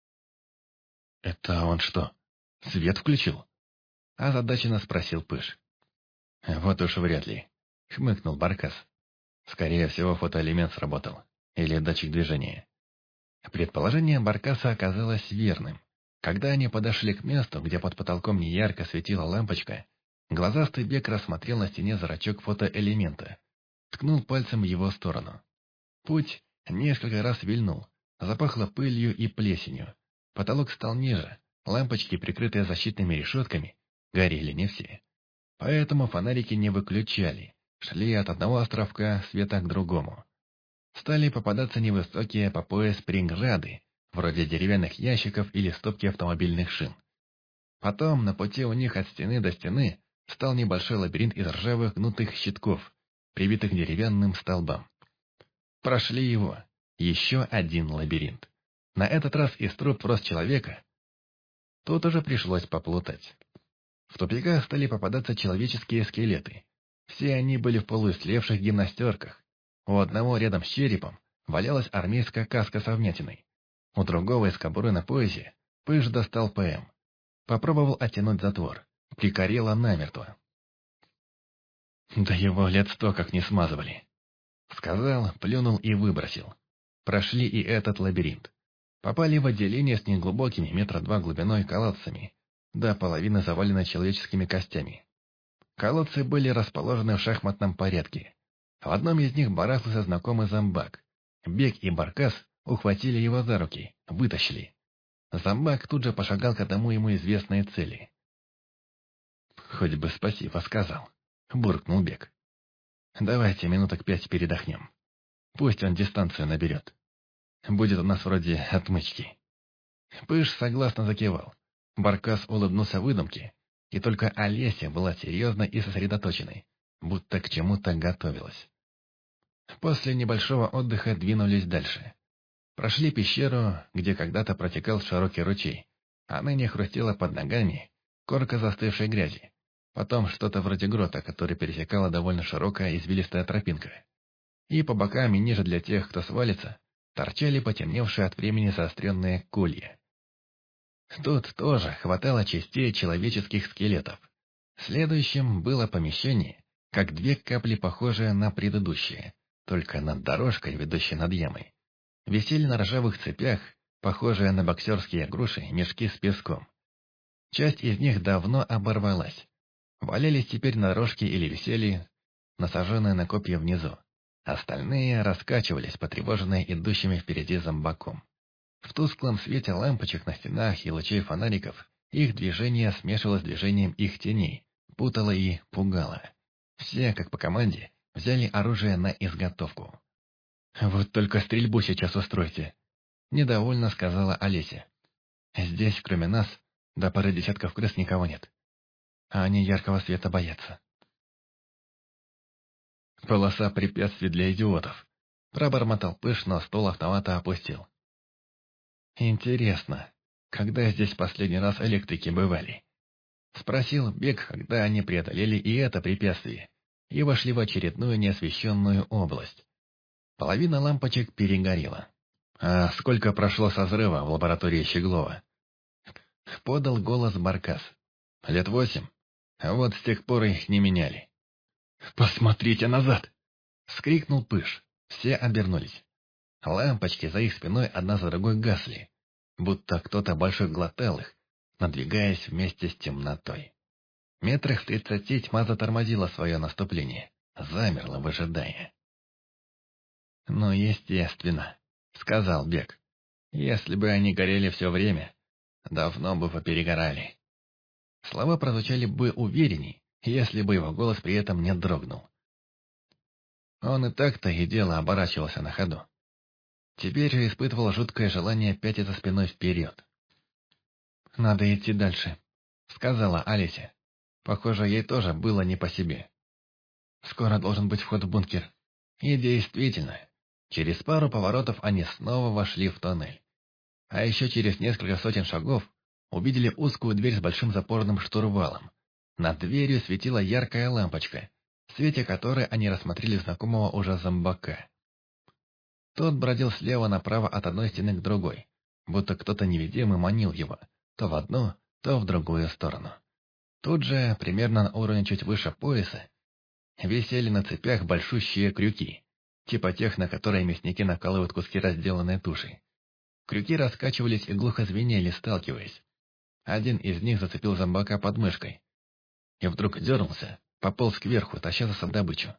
«Это он что, свет включил?» — озадаченно спросил Пыж. «Вот уж вряд ли», — хмыкнул Баркас. «Скорее всего, фотоэлемент сработал. Или датчик движения». Предположение Баркаса оказалось верным. Когда они подошли к месту, где под потолком неярко светила лампочка, глазастый Бек рассмотрел на стене зрачок фотоэлемента. Ткнул пальцем в его сторону. Путь несколько раз вильнул, запахло пылью и плесенью. Потолок стал ниже, лампочки, прикрытые защитными решетками, горели не все. Поэтому фонарики не выключали, шли от одного островка света к другому. Стали попадаться невысокие по пояс принграды, вроде деревянных ящиков или стопки автомобильных шин. Потом на пути у них от стены до стены стал небольшой лабиринт из ржавых гнутых щитков, прибитых к деревянным столбам. Прошли его. Еще один лабиринт. На этот раз из труб в рост человека. Тут уже пришлось поплутать. В тупиках стали попадаться человеческие скелеты. Все они были в полуислевших гимнастерках. У одного рядом с черепом валялась армейская каска со вмятиной. У другого из кобуры на поясе Пыж достал ПМ. Попробовал оттянуть затвор. Прикорело намертво. «Да его лет 100 как не смазывали», — сказал, плюнул и выбросил. Прошли и этот лабиринт. Попали в отделение с неглубокими 2 метра глубиной колодцами, до половины заваленной человеческими костями. Колодцы были расположены в шахматном порядке. В одном из них барахтался знакомый зомбак. Бег и Баркас ухватили его за руки, вытащили. Зомбак тут же пошагал к одному ему известной цели. «Хоть бы спасибо сказал», — буркнул Бег. «Давайте минуток 5 передохнем. Пусть он дистанцию наберет. Будет у нас вроде отмычки». Пыш согласно закивал. Баркас улыбнулся выдумке, и только Олеся была серьезной и сосредоточенной, будто к чему-то готовилась. После небольшого отдыха двинулись дальше. Прошли пещеру, где когда-то протекал широкий ручей, а ныне хрустела под ногами корка застывшей грязи. Потом что-то вроде грота, который пересекала довольно широкая извилистая тропинка. И по бокам и ниже для тех, кто свалится, торчали потемневшие от времени заостренные колья. Тут тоже хватало частей человеческих скелетов. Следующим было помещение, как 2 капли, похожие на предыдущее, только над дорожкой, ведущей над ямой. Висели на ржавых цепях, похожие на боксерские груши, мешки с песком. Часть из них давно оборвалась. Валялись теперь на дорожке или висели, насаженные на копья внизу. Остальные раскачивались, потревоженные идущими впереди зомбаком. В тусклом свете лампочек на стенах и лучей фонариков их движение смешивалось с движением их теней, путало и пугало. Все, как по команде, взяли оружие на изготовку. «Вот только стрельбу сейчас устройте», — недовольно сказала Олеся. «Здесь, кроме нас, до пары десятков крыс никого нет, а они яркого света боятся». «Полоса препятствий для идиотов», — пробормотал Пыш, но стол автомата опустил. «Интересно, когда здесь последний раз электрики бывали?» — спросил Бег, когда они преодолели и это препятствие, и вошли в очередную неосвещенную область. Половина лампочек перегорела. «А сколько прошло со взрыва в лаборатории Щеглова?» — подал голос Баркас. «Лет 8. А вот с тех пор их не меняли». «Посмотрите назад!» — вскрикнул Пыш. Все обернулись. Лампочки за их спиной одна за другой гасли, будто кто-то большой глотал их, надвигаясь вместе с темнотой. Метрах в 30 тьма затормозила свое наступление, замерла, выжидая. «Ну, естественно», — сказал Бег. «Если бы они горели все время, давно бы поперегорали». Слова прозвучали бы уверенней, если бы его голос при этом не дрогнул. Он и так-то и дело оборачивался на ходу. Теперь же испытывал жуткое желание пятиться спиной вперед. «Надо идти дальше», — сказала Олеся. Похоже, ей тоже было не по себе. «Скоро должен быть вход в бункер». И действительно, через пару поворотов они снова вошли в тоннель. А еще через несколько сотен шагов увидели узкую дверь с большим запорным штурвалом. Над дверью светила яркая лампочка, в свете которой они рассмотрели знакомого уже зомбака. Тот бродил слева направо от одной стены к другой, будто кто-то невидимый манил его, то в одну, то в другую сторону. Тут же, примерно на уровне чуть выше пояса, висели на цепях большущие крюки, типа тех, на которые мясники накалывают куски разделанной туши. Крюки раскачивались и глухо звенели, сталкиваясь. Один из них зацепил зомбака под мышкой. И вдруг дернулся, пополз кверху, таща за собой добычу.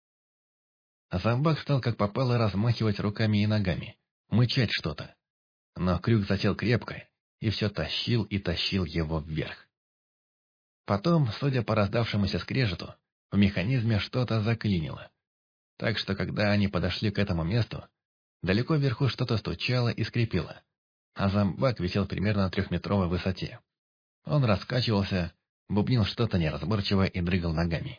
Зомбак стал как попало размахивать руками и ногами, мычать что-то. Но крюк засел крепко, и все тащил и тащил его вверх. Потом, судя по раздавшемуся скрежету, в механизме что-то заклинило. Так что, когда они подошли к этому месту, далеко вверху что-то стучало и скрипело, а зомбак висел примерно на 3-метровой высоте. Он раскачивался, бубнил что-то неразборчивое и дрыгал ногами.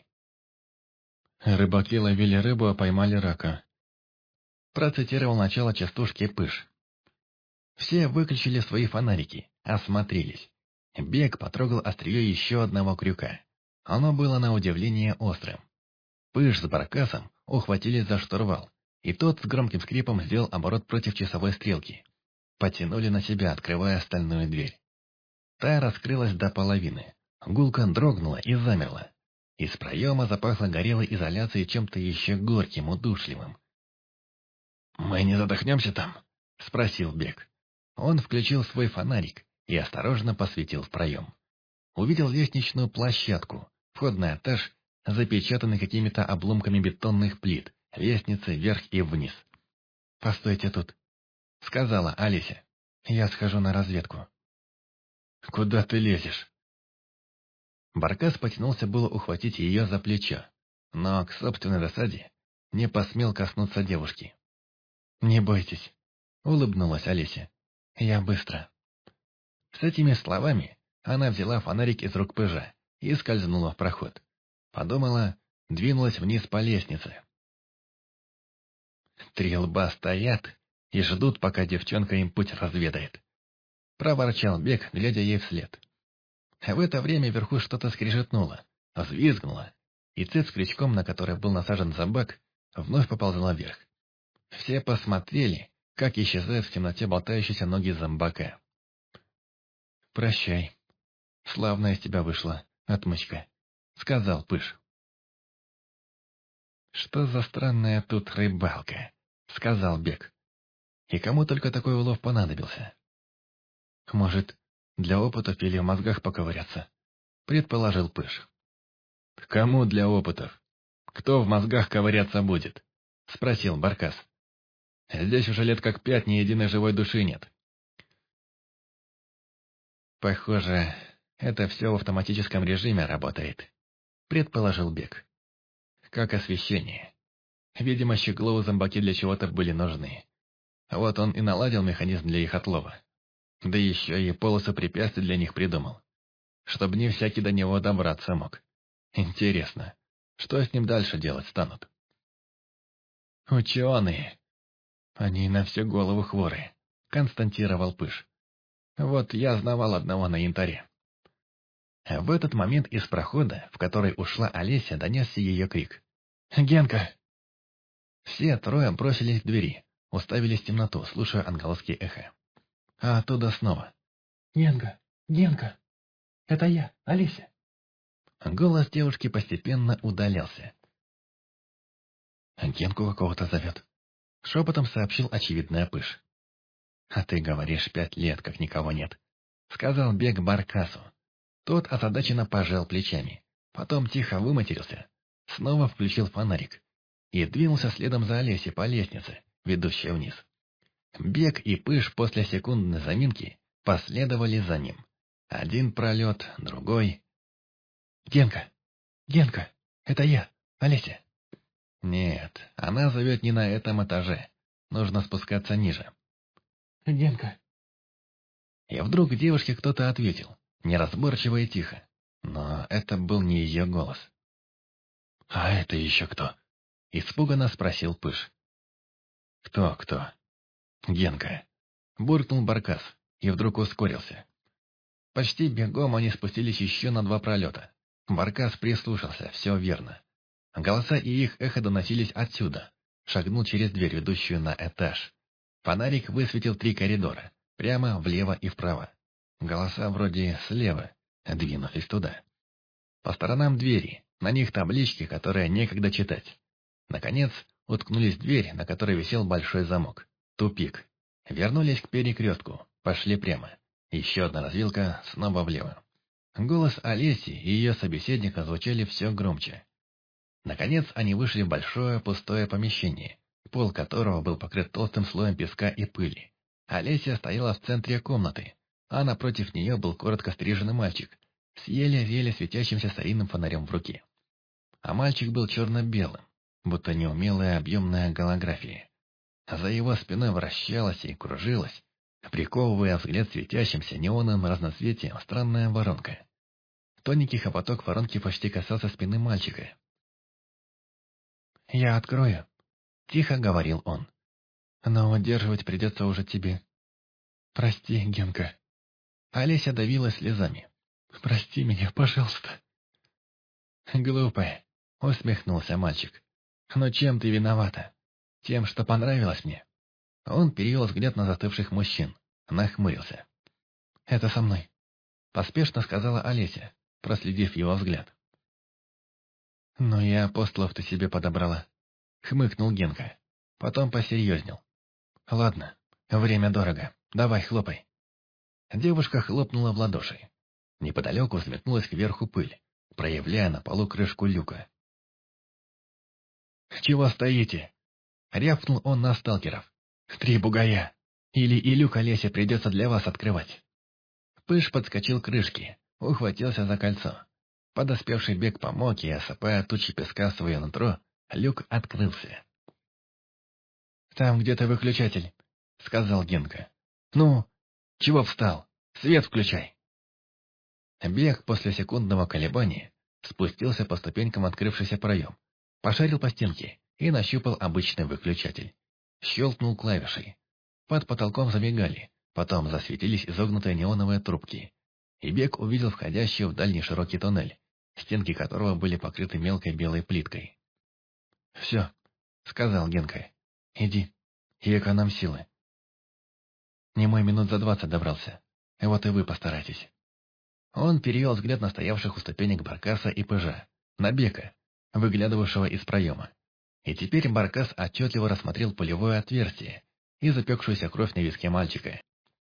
«Рыбаки ловили рыбу, а поймали рака», — процитировал начало частушки Пыш. Все выключили свои фонарики, осмотрелись. Бег потрогал острие еще одного крюка. Оно было на удивление острым. Пыш с Баркасом ухватились за штурвал, и тот с громким скрипом сделал оборот против часовой стрелки. Потянули на себя, открывая стальную дверь. Та раскрылась до половины. Гулко дрогнула и замерла. Из проема запахло горелой изоляцией чем-то еще горьким, удушливым. «Мы не задохнемся там?» — спросил Бег. Он включил свой фонарик и осторожно посветил в проем. Увидел лестничную площадку, входный этаж, запечатанный какими-то обломками бетонных плит, лестницы вверх и вниз. «Постойте тут», — сказала Олеся. «Я схожу на разведку». «Куда ты лезешь?» Баркас потянулся было ухватить ее за плечо, но к собственной досаде не посмел коснуться девушки. «Не бойтесь», — улыбнулась Олеся. «Я быстро». С этими словами она взяла фонарик из рук пыжа и скользнула в проход. Подумала, двинулась вниз по лестнице. 3 лба стоят и ждут, пока девчонка им путь разведает. Проворчал Бек, глядя ей вслед. В это время вверху что-то скрежетнуло, взвизгнуло, и цепь с крючком, на который был насажен зомбак, вновь поползла вверх. Все посмотрели, как исчезают в темноте болтающиеся ноги зомбака. «Прощай. Славная из тебя вышла, отмычка», — сказал Пыж. «Что за странная тут рыбалка?» — сказал Бек. «И кому только такой улов понадобился?» «Может, для опытов или в мозгах поковыряться?» — предположил Пыж. «Кому для опытов? Кто в мозгах ковыряться будет?» — спросил Баркас. «Здесь уже лет как 5 ни единой живой души нет». «Похоже, это все в автоматическом режиме работает», — предположил Бек. «Как освещение. Видимо, щеглову зомбаки для чего-то были нужны. Вот он и наладил механизм для их отлова. Да еще и полосу препятствий для них придумал, чтобы не всякий до него добраться мог. Интересно, что с ним дальше делать станут?» «Ученые. Они на всю голову хворы», — констатировал Пыж. «Вот я знавал одного на янтаре». В этот момент из прохода, в который ушла Олеся, донесся ее крик. «Генка!» Все трое бросились к двери, уставились в темноту, слушая отголоски эха. А оттуда снова. «Генка! Генка! Это я, Олеся!» Голос девушки постепенно удалялся. «Генку какого-то зовет», — шепотом сообщил очевидный Пыж. «А ты говоришь, 5 лет, как никого нет», — сказал Бек Баркасу. Тот озадаченно пожал плечами, потом тихо выматерился, снова включил фонарик и двинулся следом за Олесей по лестнице, ведущей вниз. Бек и Пыж после секундной заминки последовали за ним. Один пролет, другой. «Генка! Генка! Это я, Олеся!» «Нет, она зовет не на этом этаже. Нужно спускаться ниже». «Генка!» И вдруг девушке кто-то ответил, неразборчиво и тихо. Но это был не ее голос. «А это еще кто?» — испуганно спросил Пыж. «Кто?» «Генка», — буркнул Баркас и вдруг ускорился. Почти бегом они спустились еще на 2 пролета. Баркас прислушался, все верно. Голоса и их эхо доносились отсюда. Шагнул через дверь, ведущую на этаж. Фонарик высветил 3 коридора, прямо, влево и вправо. Голоса вроде слева, двинулись туда. По сторонам двери, на них таблички, которые некогда читать. Наконец, уткнулись в дверь, на которой висел большой замок. Тупик. Вернулись к перекрестку, пошли прямо. Еще одна развилка, снова влево. Голос Олеси и ее собеседника звучали все громче. Наконец, они вышли в большое пустое помещение, пол которого был покрыт толстым слоем песка и пыли. Олеся стояла в центре комнаты, а напротив нее был коротко стриженный мальчик с еле-еле светящимся старинным фонарем в руке. А мальчик был черно-белым, будто неумелая объемная голография. За его спиной вращалась и кружилась, приковывая взгляд светящимся неоновым разноцветием, странная воронка. Тоненький хоботок воронки почти касался спины мальчика. «Я открою», — тихо говорил он. «Но удерживать придется уже тебе. Прости, Генка». Олеся давилась слезами. «Прости меня, пожалуйста». «Глупая», — усмехнулся мальчик. «Но чем ты виновата? Тем, что понравилось мне?» Он перевел взгляд на застывших мужчин, нахмурился. «Это со мной», — поспешно сказала Олеся, проследив его взгляд. «Ну и апостолов ты себе подобрала», — хмыкнул Генка. Потом посерьезнел. «Ладно, время дорого. Давай, хлопай». Девушка хлопнула в ладоши. Неподалеку взметнулась кверху пыль, проявляя на полу крышку люка. «Чего стоите?» — рявкнул он на сталкеров. 3 бугая. Или и люк Олесе придется для вас открывать». Пыш подскочил к крышке, ухватился за кольцо. Подоспевший Бег помог, и, осыпая тучи песка в свое нутро, люк открылся. «Там где-то выключатель», — сказал Генка. «Ну, чего встал? Свет включай». Бег после секундного колебания спустился по ступенькам открывшийся проем, пошарил по стенке и нащупал обычный выключатель. Щелкнул клавишей. Под потолком замигали, потом засветились изогнутые неоновые трубки. И Бег увидел входящий в дальний широкий тоннель, стенки которого были покрыты мелкой белой плиткой. «Все», — сказал Генка. «Иди и экономь силы. Немой минут за 20 добрался. Вот и вы постарайтесь». Он перевел взгляд на стоявших у ступенек Баркаса и Пыжа, на Бека, выглядывавшего из проема. И теперь Баркас отчетливо рассмотрел пулевое отверстие и запекшуюся кровь на виске мальчика.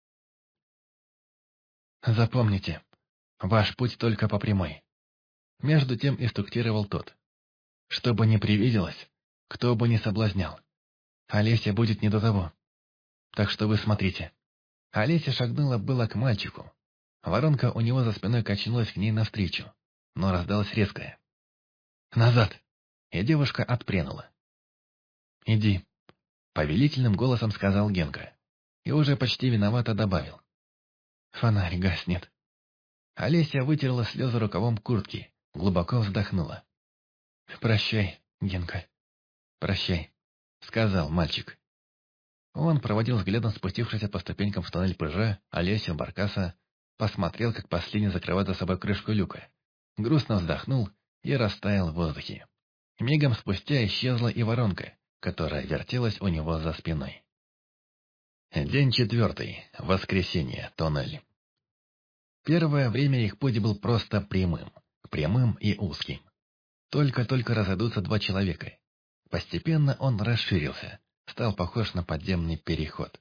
«Запомните, ваш путь только по прямой». Между тем инструктировал тот. «Что бы ни привиделось, кто бы ни соблазнял, Олеся будет не до того. Так что вы смотрите». Олеся шагнула было к мальчику. Воронка у него за спиной качнулась к ней навстречу, но раздалась резкая: «Назад!» И девушка отпрянула. «Иди», — повелительным голосом сказал Генка. И уже почти виновато добавил: «Фонарь гаснет». Олеся вытерла слезы рукавом куртки, глубоко вздохнула. «Прощай, Генка, прощай», — сказал мальчик. Он проводил взглядом спустившись по ступенькам в тоннель Пыжа, Олесю, Баркаса, посмотрел, как последний закрывает за собой крышку люка, грустно вздохнул и растаял в воздухе. Мигом спустя исчезла и воронка, которая вертелась у него за спиной. День 4. Воскресенье. Тоннель. Первое время их путь был просто прямым и узким. Только-только разойдутся 2 человека. Постепенно он расширился, стал похож на подземный переход.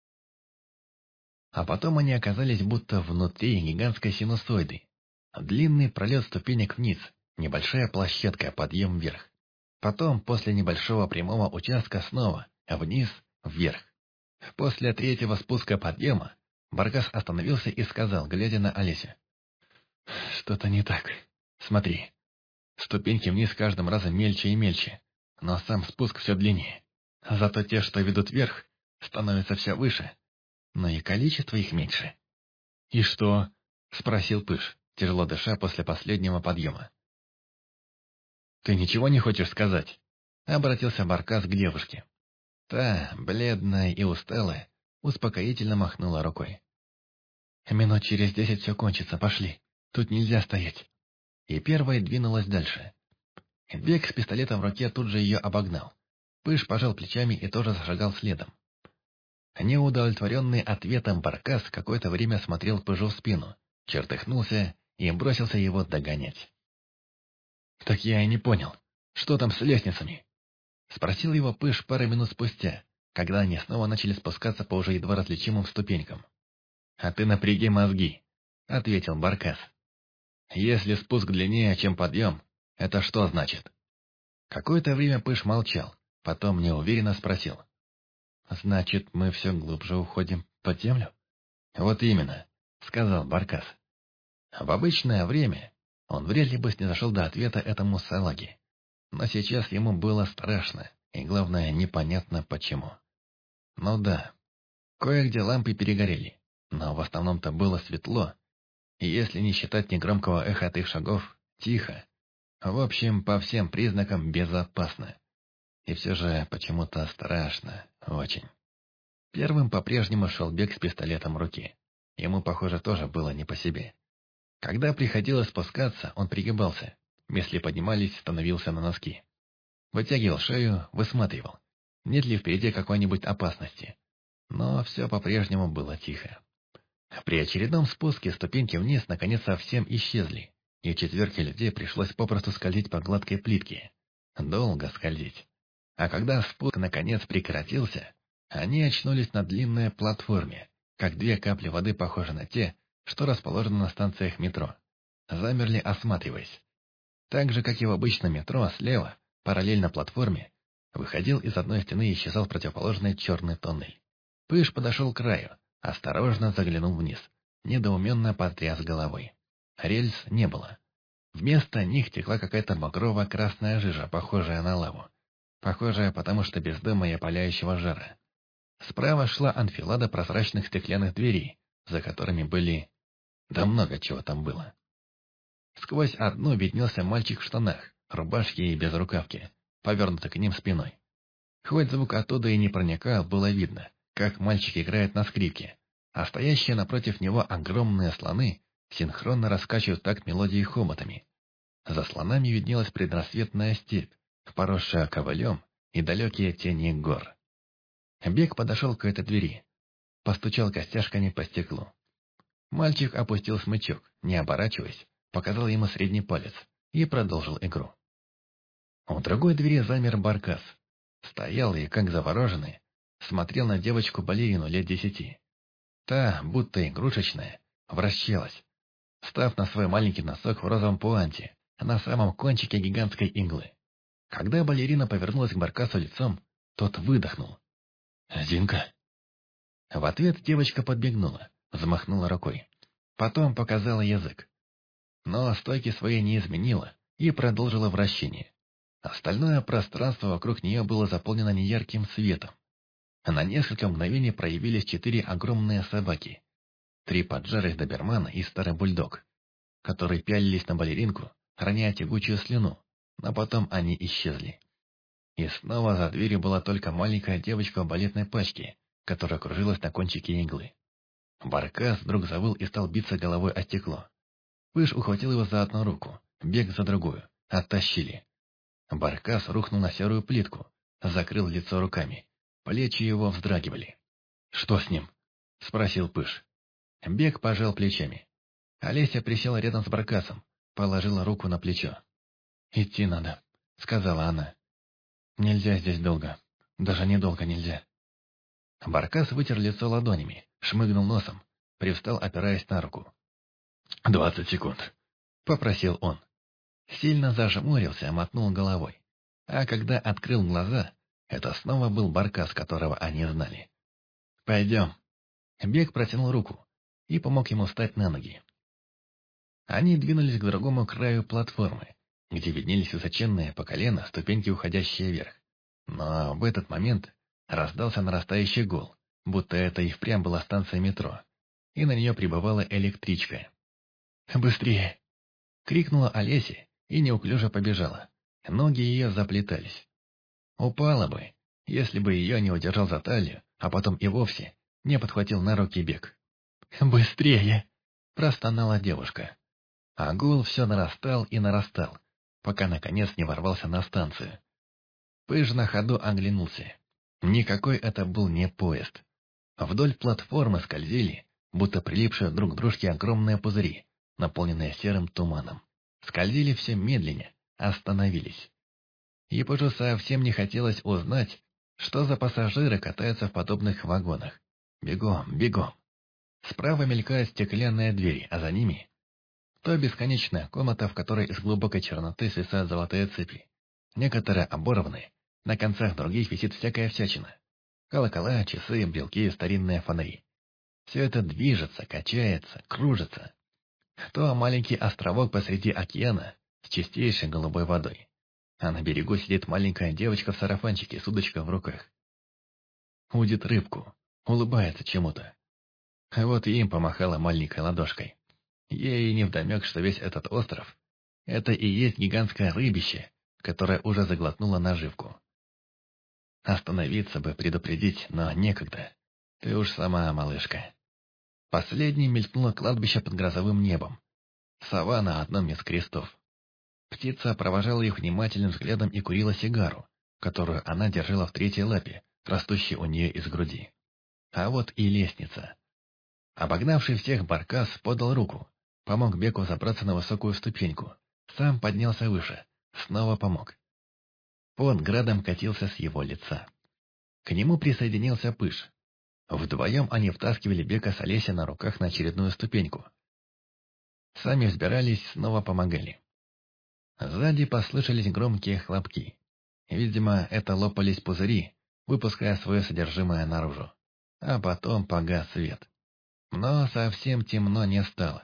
А потом они оказались будто внутри гигантской синусоиды. Длинный пролет ступенек вниз, небольшая площадка, подъем вверх. Потом, после небольшого прямого участка, снова вниз, вверх. После 3-го спуска подъема Баркас остановился и сказал, глядя на Олесю: «Что-то не так. Смотри. Ступеньки вниз с каждым разом мельче и мельче, но сам спуск все длиннее. Зато те, что ведут вверх, становятся все выше, но и количество их меньше». «И что?» — спросил Пыж, тяжело дыша после последнего подъема. «Ты ничего не хочешь сказать?» — обратился Баркас к девушке. Та, бледная и усталая, успокоительно махнула рукой. «Минут через 10 все кончится, пошли. Тут нельзя стоять». И первая двинулась дальше. Бег с пистолетом в руке тут же ее обогнал. Пыж пожал плечами и тоже зашагал следом. Неудовлетворенный ответом Баркас какое-то время смотрел Пыжу в спину, чертыхнулся и бросился его догонять. «Так я и не понял, что там с лестницами?» — спросил его Пыж пару минут спустя, когда они снова начали спускаться по уже едва различимым ступенькам. «А ты напряги мозги», — ответил Баркас. «Если спуск длиннее, чем подъем, это что значит?» Какое-то время Пыж молчал, потом неуверенно спросил: «Значит, мы все глубже уходим под землю?» «Вот именно», — сказал Баркас. В обычное время он вряд ли бы снизошел до ответа этому салаге. Но сейчас ему было страшно, и, главное, непонятно почему. Ну да, кое-где лампы перегорели, но в основном-то было светло, и если не считать негромкого эха от их шагов, тихо. В общем, по всем признакам безопасно. И все же почему-то страшно, очень. Первым по-прежнему шел Бег с пистолетом в руке. Ему, похоже, тоже было не по себе. Когда приходилось спускаться, он пригибался. Если поднимались, становился на носки. Вытягивал шею, высматривал, нет ли впереди какой-нибудь опасности. Но все по-прежнему было тихо. При очередном спуске ступеньки вниз наконец совсем исчезли, и 4 людей пришлось попросту скользить по гладкой плитке. Долго скользить. А когда спуск наконец прекратился, они очнулись на длинной платформе, как 2 капли воды, похожие на те, что расположены на станциях метро. Замерли, осматриваясь. Так же, как и в обычном метро, слева, параллельно платформе, выходил из одной стены и исчезал в противоположный черный тоннель. Пыш подошел к краю, осторожно заглянул вниз, недоуменно потряс головой. Рельс не было. Вместо них текла какая-то багрово-красная жижа, похожая на лаву. Похожая, потому что без дыма и опаляющего жара. Справа шла анфилада прозрачных стеклянных дверей, за которыми были... Да много чего там было. Сквозь одну виднелся мальчик в штанах, рубашке и безрукавке, повернутый к ним спиной. Хоть звук оттуда и не проникал, было видно, как мальчик играет на скрипке, а стоящие напротив него огромные слоны синхронно раскачивают такт мелодии хоботами. За слонами виднелась предрассветная степь, поросшая ковылем и далекие тени гор. Бег подошел к этой двери, постучал костяшками по стеклу. Мальчик опустил смычок, не оборачиваясь, показал ему средний палец и продолжил игру. У другой двери замер Баркас. Стоял и, как завороженный, смотрел на девочку-балерину лет 10. Та, будто игрушечная, вращалась, став на свой маленький носок в розовом пуанте, на самом кончике гигантской иглы. Когда балерина повернулась к Баркасу лицом, тот выдохнул. «Зинка!» В ответ девочка подбегнула, взмахнула рукой. Потом показала язык. Но стойки своей не изменила и продолжила вращение. Остальное пространство вокруг нее было заполнено неярким светом. На несколько мгновений проявились 4 огромные собаки. 3 поджарых добермана и старый бульдог, которые пялились на балеринку, роняя тягучую слюну, но потом они исчезли. И снова за дверью была только маленькая девочка в балетной пачке, которая кружилась на кончике иглы. Баркас вдруг завыл и стал биться головой о стекло. Пыш ухватил его за одну руку, Бег за другую. Оттащили. Баркас рухнул на серую плитку, закрыл лицо руками. Плечи его вздрагивали. «Что с ним?» — спросил Пыш. Бег пожал плечами. Олеся присела рядом с Баркасом, положила руку на плечо. «Идти надо», — сказала она. «Нельзя здесь долго. Даже недолго нельзя». Баркас вытер лицо ладонями, шмыгнул носом, привстал, опираясь на руку. 20 секунд», — попросил он. Сильно зажмурился, мотнул головой. А когда открыл глаза, это снова был Баркас, которого они знали. «Пойдем». Бег протянул руку и помог ему встать на ноги. Они двинулись к другому краю платформы, где виднелись высоченные по колено ступеньки, уходящие вверх. Но в этот момент раздался нарастающий гул, будто это и впрямь была станция метро, и на нее прибывала электричка. «Быстрее!» — крикнула Олеся и неуклюже побежала. Ноги ее заплетались. Упала бы, если бы ее не удержал за талию, а потом и вовсе не подхватил на руки Бег. «Быстрее!» — простонала девушка. А гул все нарастал и нарастал, пока наконец не ворвался на станцию. Пыж на ходу оглянулся. Никакой это был не поезд. Вдоль платформы скользили, будто прилипшие друг к дружке огромные пузыри, наполненные серым туманом. Скользили все медленнее, остановились. И Пыжу совсем не хотелось узнать, что за пассажиры катаются в подобных вагонах. Бегом, бегом. Справа мелькают стеклянные двери, а за ними то бесконечная комната, в которой из глубокой черноты свисают золотые цепи. Некоторые оборваны, на концах других висит всякая всячина. Колокола, часы, белки, старинные фонари. Все это движется, качается, кружится. То маленький островок посреди океана с чистейшей голубой водой. А на берегу сидит маленькая девочка в сарафанчике с удочкой в руках. Удит рыбку, улыбается чему-то. Вот и им помахала маленькой ладошкой. Ей невдомек, что весь этот остров — это и есть гигантское рыбище, которое уже заглотнуло наживку. Остановиться бы, предупредить, но некогда. Ты уж сама, малышка. Последней мелькнуло кладбище под грозовым небом. Сова на одном из крестов. Птица провожала их внимательным взглядом и курила сигару, которую она держала в третьей лапе, растущей у нее из груди. А вот и лестница. Обогнавший всех Баркас подал руку, помог Беку забраться на высокую ступеньку, сам поднялся выше, снова помог. Пот градом катился с его лица. К нему присоединился Пыш. Вдвоем они втаскивали Бека с Олесей на руках на очередную ступеньку. Сами взбирались, снова помогали. Сзади послышались громкие хлопки. Видимо, это лопались пузыри, выпуская свое содержимое наружу. А потом погас свет. Но совсем темно не стало.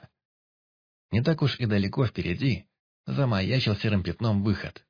Не так уж и далеко впереди замаячил серым пятном выход.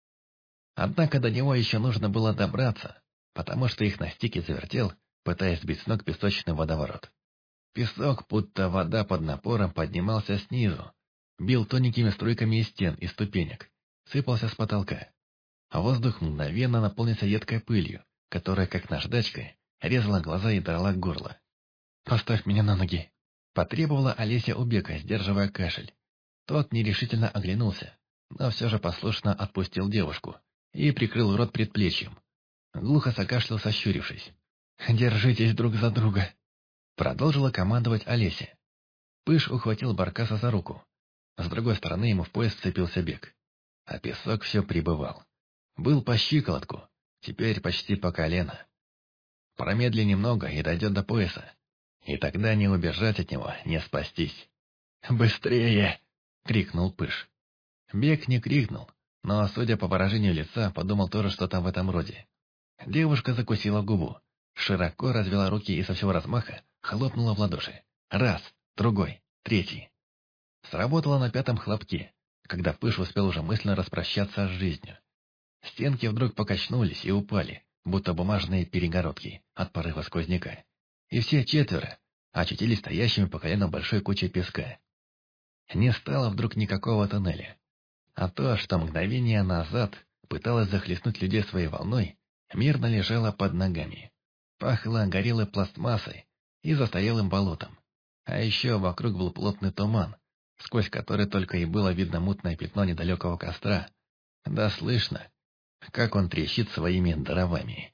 Однако до него еще нужно было добраться, потому что их настиг и завертел, пытаясь сбить с ног песочный водоворот. Песок, будто вода под напором, поднимался снизу, бил тоненькими струйками из стен и ступенек, сыпался с потолка. А воздух мгновенно наполнился едкой пылью, которая, как наждачка, резала глаза и драла горло. «Поставь меня на ноги!» — потребовала Олеся у Бека, сдерживая кашель. Тот нерешительно оглянулся, но все же послушно отпустил девушку и прикрыл рот предплечьем. Глухо закашлял, сощурившись. «Держитесь друг за друга!» — продолжила командовать Олеся. Пыш ухватил Баркаса за руку. С другой стороны ему в пояс вцепился Бек. А песок все прибывал. Был по щиколотку, теперь почти по колено. Промедли немного и дойдет до пояса. И тогда не убежать от него, не спастись. «Быстрее!» — крикнул Пыш. Бек не крикнул, но, судя по выражению лица, подумал тоже что-то в этом роде. Девушка закусила губу, широко развела руки и со всего размаха хлопнула в ладоши. Раз, другой, третий. Сработало на пятом хлопке, когда Пыш успел уже мысленно распрощаться с жизнью. Стенки вдруг покачнулись и упали, будто бумажные перегородки от порыва сквозняка. И все четверо очутились стоящими по колено большой кучей песка. Не стало вдруг никакого тоннеля. А то, что мгновение назад пыталось захлестнуть людей своей волной, мирно лежало под ногами. Пахло горелой пластмассой и застоялым болотом. А еще вокруг был плотный туман, сквозь который только и было видно мутное пятно недалекого костра. Да слышно, как он трещит своими дровами.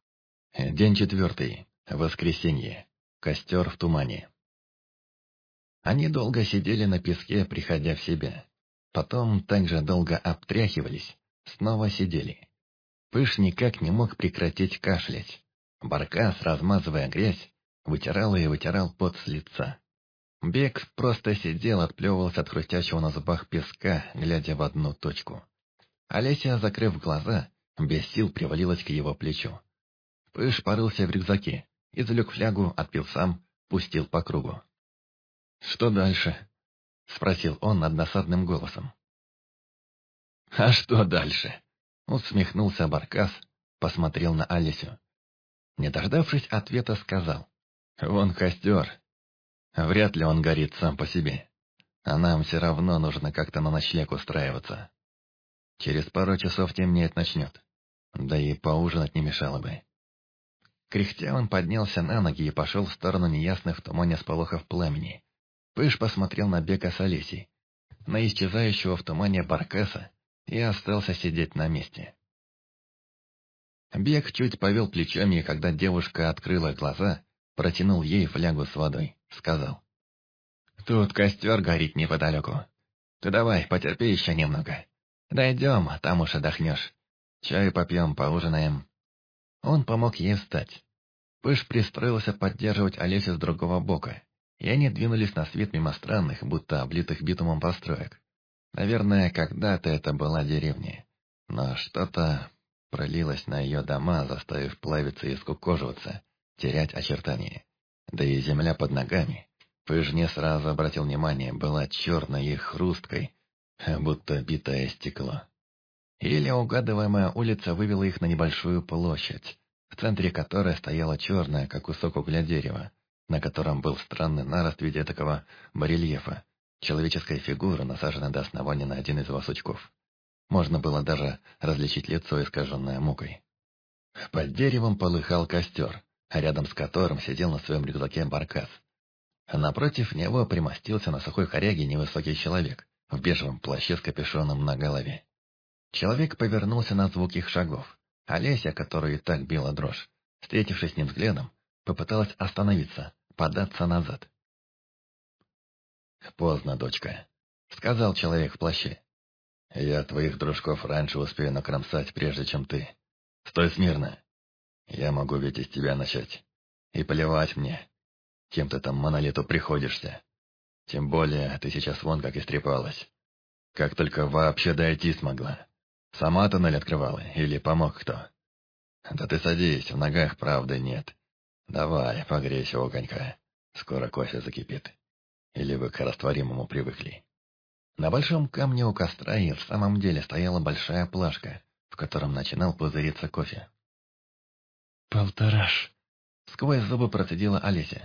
День 4. Воскресенье. Костер в тумане. Они долго сидели на песке, приходя в себя. Потом также долго обтряхивались, снова сидели. Пыш никак не мог прекратить кашлять. Баркас, размазывая грязь, вытирал и вытирал пот с лица. Бек просто сидел, отплевывался от хрустящего на зубах песка, глядя в одну точку. Олеся, закрыв глаза, без сил привалилась к его плечу. Пыш порылся в рюкзаке, извлек флягу, отпил сам, пустил по кругу. «Что дальше?» — спросил он над досадным голосом. «А что дальше?» — усмехнулся Баркас, посмотрел на Олесю. Не дождавшись ответа, сказал. «Вон костер. Вряд ли он горит сам по себе. А нам все равно нужно как-то на ночлег устраиваться. Через пару часов темнеть начнет. Да и поужинать не мешало бы». Кряхтя он поднялся на ноги и пошел в сторону неясных в тумане сполохов пламени. Пыш посмотрел на Бека с Олесей, на исчезающего в тумане Баркаса, и остался сидеть на месте. Бек чуть повел плечами, и когда девушка открыла глаза, протянул ей флягу с водой, сказал. «Тут костер горит неподалеку. Ты давай, потерпи еще немного. Дойдем, а там уж отдохнешь. Чаю попьем, поужинаем». Он помог ей встать. Пыш пристроился поддерживать Олесю с другого бока, и они двинулись на свет мимо странных, будто облитых битумом построек. Наверное, когда-то это была деревня, но что-то пролилось на ее дома, заставив плавиться и скукоживаться, терять очертания. Да и земля под ногами, Пыш не сразу обратил внимание, была черной и хрусткой, будто битое стекло. Еле угадываемая улица вывела их на небольшую площадь, в центре которой стояла черная, как кусок угля дерева, на котором был странный нарост в виде такого барельефа, человеческая фигура, насаженная до основания на один из его сучков. Можно было даже различить лицо, искаженное мукой. Под деревом полыхал костер, рядом с которым сидел на своем рюкзаке Баркас. Напротив него примостился на сухой коряге невысокий человек в бежевом плаще с капюшоном на голове. Человек повернулся на звук их шагов. Олеся, которую и так била дрожь, встретившись с ним взглядом, попыталась остановиться, податься назад. «Поздно, дочка», — сказал человек в плаще. «Я твоих дружков раньше успею накромсать, прежде чем ты. Стой смирно. Я могу ведь из тебя начать. И плевать мне, кем ты там монолиту приходишься. Тем более ты сейчас вон как истрепалась. Как только вообще дойти смогла. Сама туннель открывала или помог кто? Да ты садись, в ногах правды нет. Давай, погрейся у огонька. Скоро кофе закипит. Или вы к растворимому привыкли? На большом камне у костра и в самом деле стояла большая плашка, в котором начинал пузыриться кофе. «Полтораш!» — сквозь зубы процедила Олеся.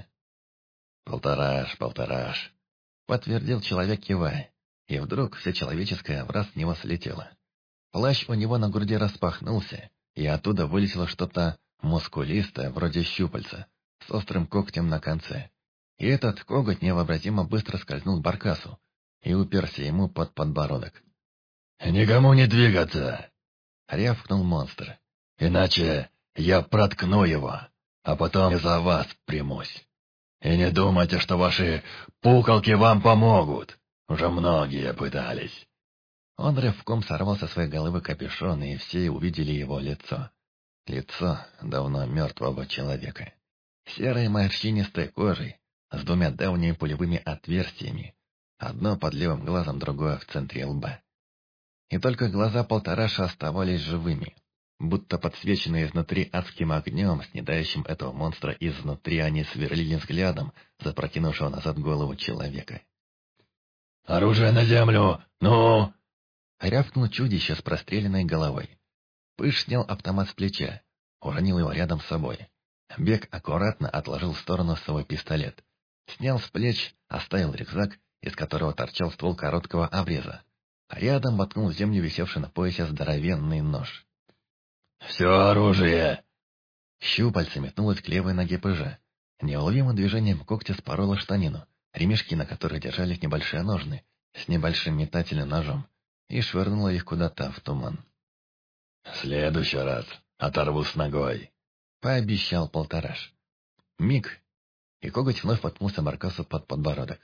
«Полтораш!» — подтвердил человек, кивая, и вдруг все человеческое в раз с него слетело. Плащ у него на груди распахнулся, и оттуда вылетело что-то мускулистое, вроде щупальца, с острым когтем на конце. И этот коготь невообразимо быстро скользнул к баркасу и уперся ему под подбородок. «Никому не двигаться!» — рявкнул монстр. «Иначе я проткну его, а потом за вас примусь. И не думайте, что ваши пуколки вам помогут. Уже многие пытались». Он рывком сорвал со своей головы капюшон, и все увидели его лицо. Лицо давно мертвого человека. Серой морщинистой кожей, с двумя давними пулевыми отверстиями. Одно под левым глазом, другое в центре лба. И только глаза Полтораша оставались живыми, будто подсвеченные изнутри адским огнем, снедающим этого монстра изнутри, они сверлили взглядом запрокинувшего назад голову человека. «Оружие на землю! Ну!» — рявкнул чудище с простреленной головой. Пыш снял автомат с плеча, уронил его рядом с собой. Бег аккуратно отложил в сторону свой пистолет. Снял с плеч, оставил рюкзак, из которого торчал ствол короткого обреза. А рядом воткнул в землю висевший на поясе здоровенный нож. «Все оружие!» Щупальце метнулось к левой ноге Пыжа. Неуловимым движением когтя спорола штанину, ремешки на которых держались небольшие ножны, с небольшим метательным ножом, и швырнула их куда-то в туман. «В следующий раз оторву с ногой», — пообещал Полтораш. Миг, и коготь вновь воткнулся Баркасу под подбородок.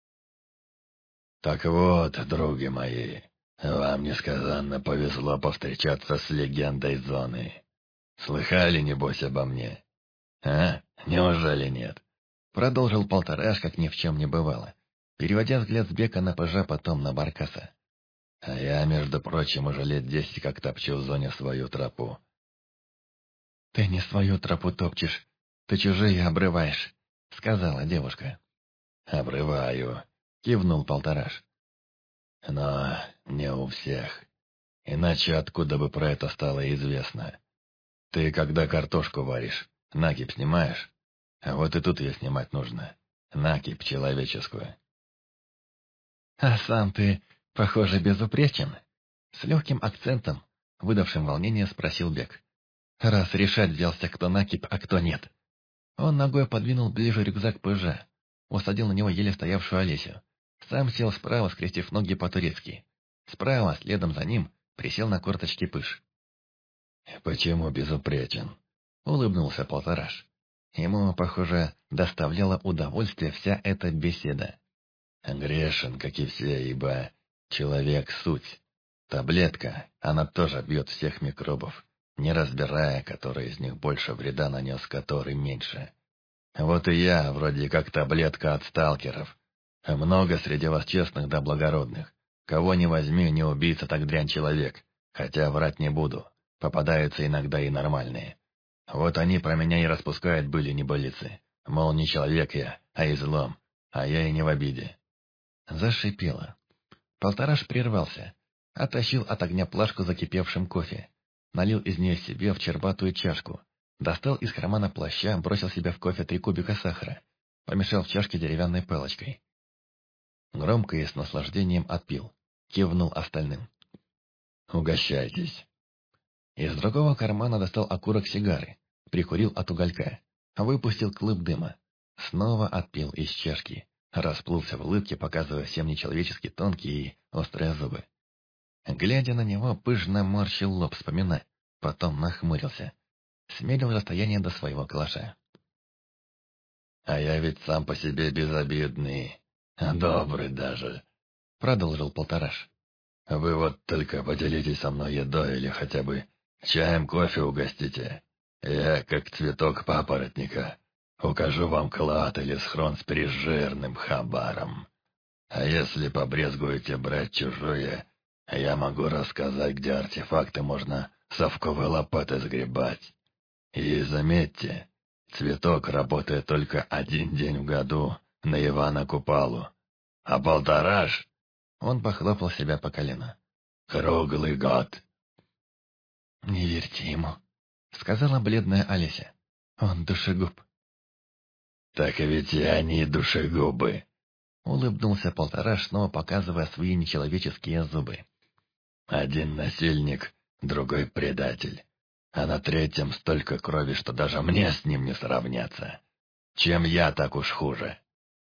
«Так вот, други мои, вам несказанно повезло повстречаться с легендой зоны. Слыхали, небось, обо мне? А? Неужели нет?» Продолжил Полтораш, как ни в чем не бывало, переводя взгляд с Бека на Пыжа, потом на Баркаса. «А я, между прочим, уже лет 10 как топчу в зоне свою тропу». «Ты не свою тропу топчешь, ты чужие обрываешь», — сказала девушка. «Обрываю», — кивнул Полтораш. «Но не у всех. Иначе откуда бы про это стало известно? Ты, когда картошку варишь, накипь снимаешь? А вот и тут ее снимать нужно. Накипь человеческую». «А сам ты, похоже, безупречен», — с легким акцентом, выдавшим волнение, спросил Бек. «Раз решать взялся, кто накипь, а кто нет». Он ногой подвинул ближе рюкзак Пыжа, усадил на него еле стоявшую Олесю. Сам сел справа, скрестив ноги по-турецки. Справа, следом за ним, присел на корточки Пыж. «Почему безупречен?» — улыбнулся Полтораш. Ему, похоже, доставляла удовольствие вся эта беседа. «Грешен, как и все, ибо человек — суть. Таблетка, она тоже бьет всех микробов, не разбирая, который из них больше вреда нанес, который меньше. Вот и я вроде как таблетка от сталкеров. Много среди вас честных да благородных. Кого не возьми, не убийца, так дрянь человек. Хотя врать не буду. Попадаются иногда и нормальные. Вот они про меня и распускают были небылицы. Мол, не человек я, а излом. А я и не в обиде». Зашипело. Полтораш прервался. Оттащил от огня плашку закипевшим кофе. Налил из нее себе в чербатую чашку. Достал из кармана плаща, бросил себе в кофе 3 кубика сахара. Помешал в чашке деревянной палочкой. Громко и с наслаждением отпил. Кивнул остальным. «Угощайтесь». Из другого кармана достал окурок сигары. Прикурил от уголька. Выпустил клуб дыма. Снова отпил из чашки. Расплылся в улыбке, показывая всем нечеловечески тонкие и острые зубы. Глядя на него, Пыж наморщил лоб, вспоминая. Потом нахмурился. Смерил расстояние до своего калаша. «А я ведь сам по себе безобидный, добрый даже», — продолжил Полтораш. «Вы вот только поделитесь со мной едой или хотя бы чаем, кофе угостите. Я, как цветок папоротника, укажу вам клад или схрон с прижирным хабаром. А если побрезгуете брать чужое, Я могу рассказать, где артефакты можно совковой лопатой сгребать. И заметьте, цветок работает только 1 день в году на Ивана Купалу. А полтораж, он похлопал себя по колену, круглый год. «Не верьте ему», — сказала бледная Олеся. «Он душегуб». «Так ведь и они душегубы», — улыбнулся полтораш, снова показывая свои нечеловеческие зубы. «Один насильник, другой предатель. А на третьем столько крови, что даже мне с ним не сравняться. Чем я так уж хуже?»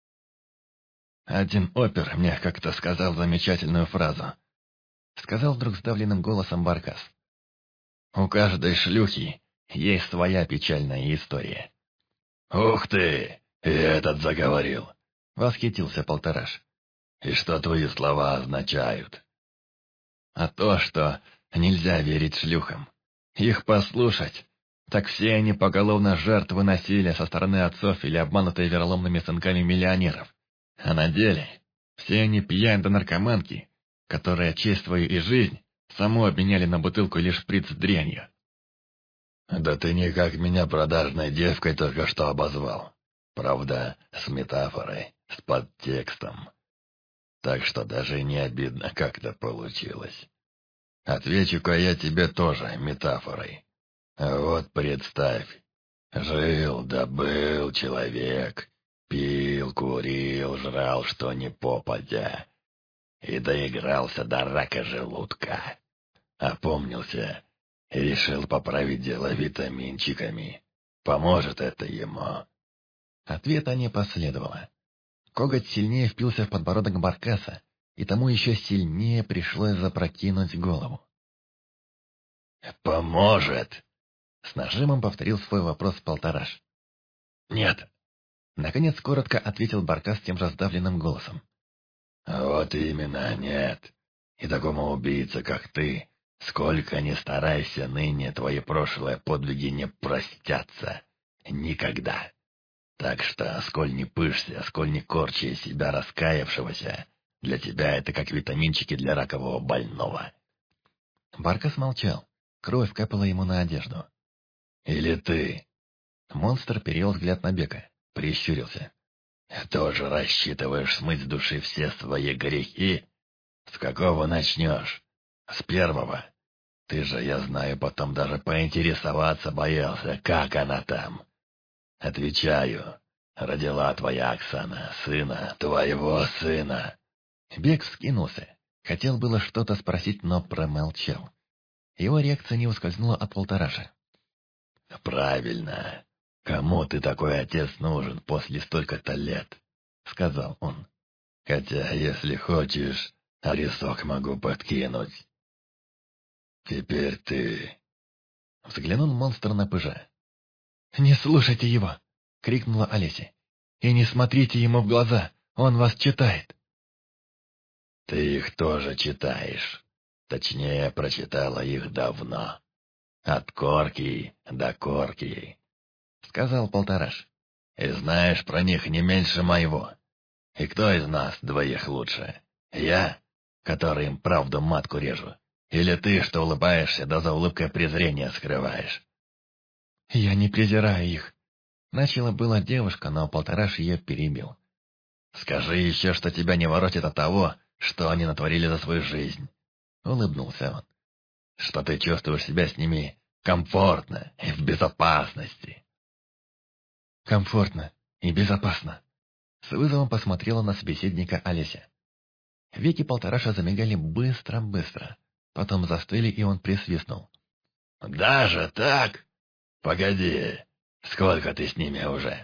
«Один опер мне как-то сказал замечательную фразу», — сказал вдруг сдавленным голосом Баркас. «У каждой шлюхи есть своя печальная история». «Ух ты! И этот заговорил!» — восхитился полтораш. «И что твои слова означают?» «А то, что нельзя верить шлюхам. Их послушать, так все они поголовно жертвы насилия со стороны отцов или обманутые вероломными сынками миллионеров. А на деле все они пьян да наркоманки, которые честь свою и жизнь саму обменяли на бутылку лишь шприц с дрянью». «Да ты никак меня продажной девкой только что обозвал. Правда, с метафорой, с подтекстом. Так что даже не обидно, как это получилось. Отвечу-ка я тебе тоже метафорой. Вот представь, жил да был человек, пил, курил, жрал, что ни попадя, и доигрался до рака желудка. Опомнился и решил поправить дело витаминчиками. Поможет это ему». Ответа не последовало. Коготь сильнее впился в подбородок Баркаса, и тому еще сильнее пришлось запрокинуть голову. «Поможет!» — с нажимом повторил свой вопрос полтораш. «Нет!» — наконец коротко ответил Баркас тем же сдавленным голосом. «Вот именно, нет. И такому убийце, как ты, сколько ни старайся, ныне твои прошлые подвиги не простятся. Никогда. Так что, сколь не пышься, сколь не корчи из себя раскаявшегося, для тебя это как витаминчики для ракового больного». Баркас молчал. Кровь капала ему на одежду. «Или ты?» Монстр перевел взгляд на Бека, прищурился. «Тоже рассчитываешь смыть с души все свои грехи? С какого начнешь? С первого? Ты же, я знаю, потом даже поинтересоваться боялся, как она там. Отвечаю, родила твоя Оксана сына, твоего сына». Бек вскинулся. Хотел было что-то спросить, но промолчал. Его реакция не ускользнула от полтораша. «Правильно. Кому ты такой отец нужен после столько-то лет?» — сказал он. «Хотя, если хочешь, адресок могу подкинуть. Теперь ты...» Взглянул монстр на пыжа. «Не слушайте его!» — крикнула Олеся. «И не смотрите ему в глаза, он вас читает!» «Ты их тоже читаешь. Точнее, прочитала их давно. От корки до корки», — сказал полтораш. «И знаешь про них не меньше моего. И кто из нас двоих лучше? Я, который им правду матку режу? Или ты, что улыбаешься, да за улыбкой презрения скрываешь?» «Я не презираю их!» Начала была девушка, но полтораш ее перебил. «Скажи еще, что тебя не воротит от того, что они натворили за свою жизнь», — улыбнулся он. «Что ты чувствуешь себя с ними комфортно и в безопасности». «Комфортно и безопасно», — с вызовом посмотрела на собеседника Олеся. Веки полтораша замигали быстро-быстро, потом застыли, и он присвистнул. «Даже так? Погоди, сколько ты с ними уже?»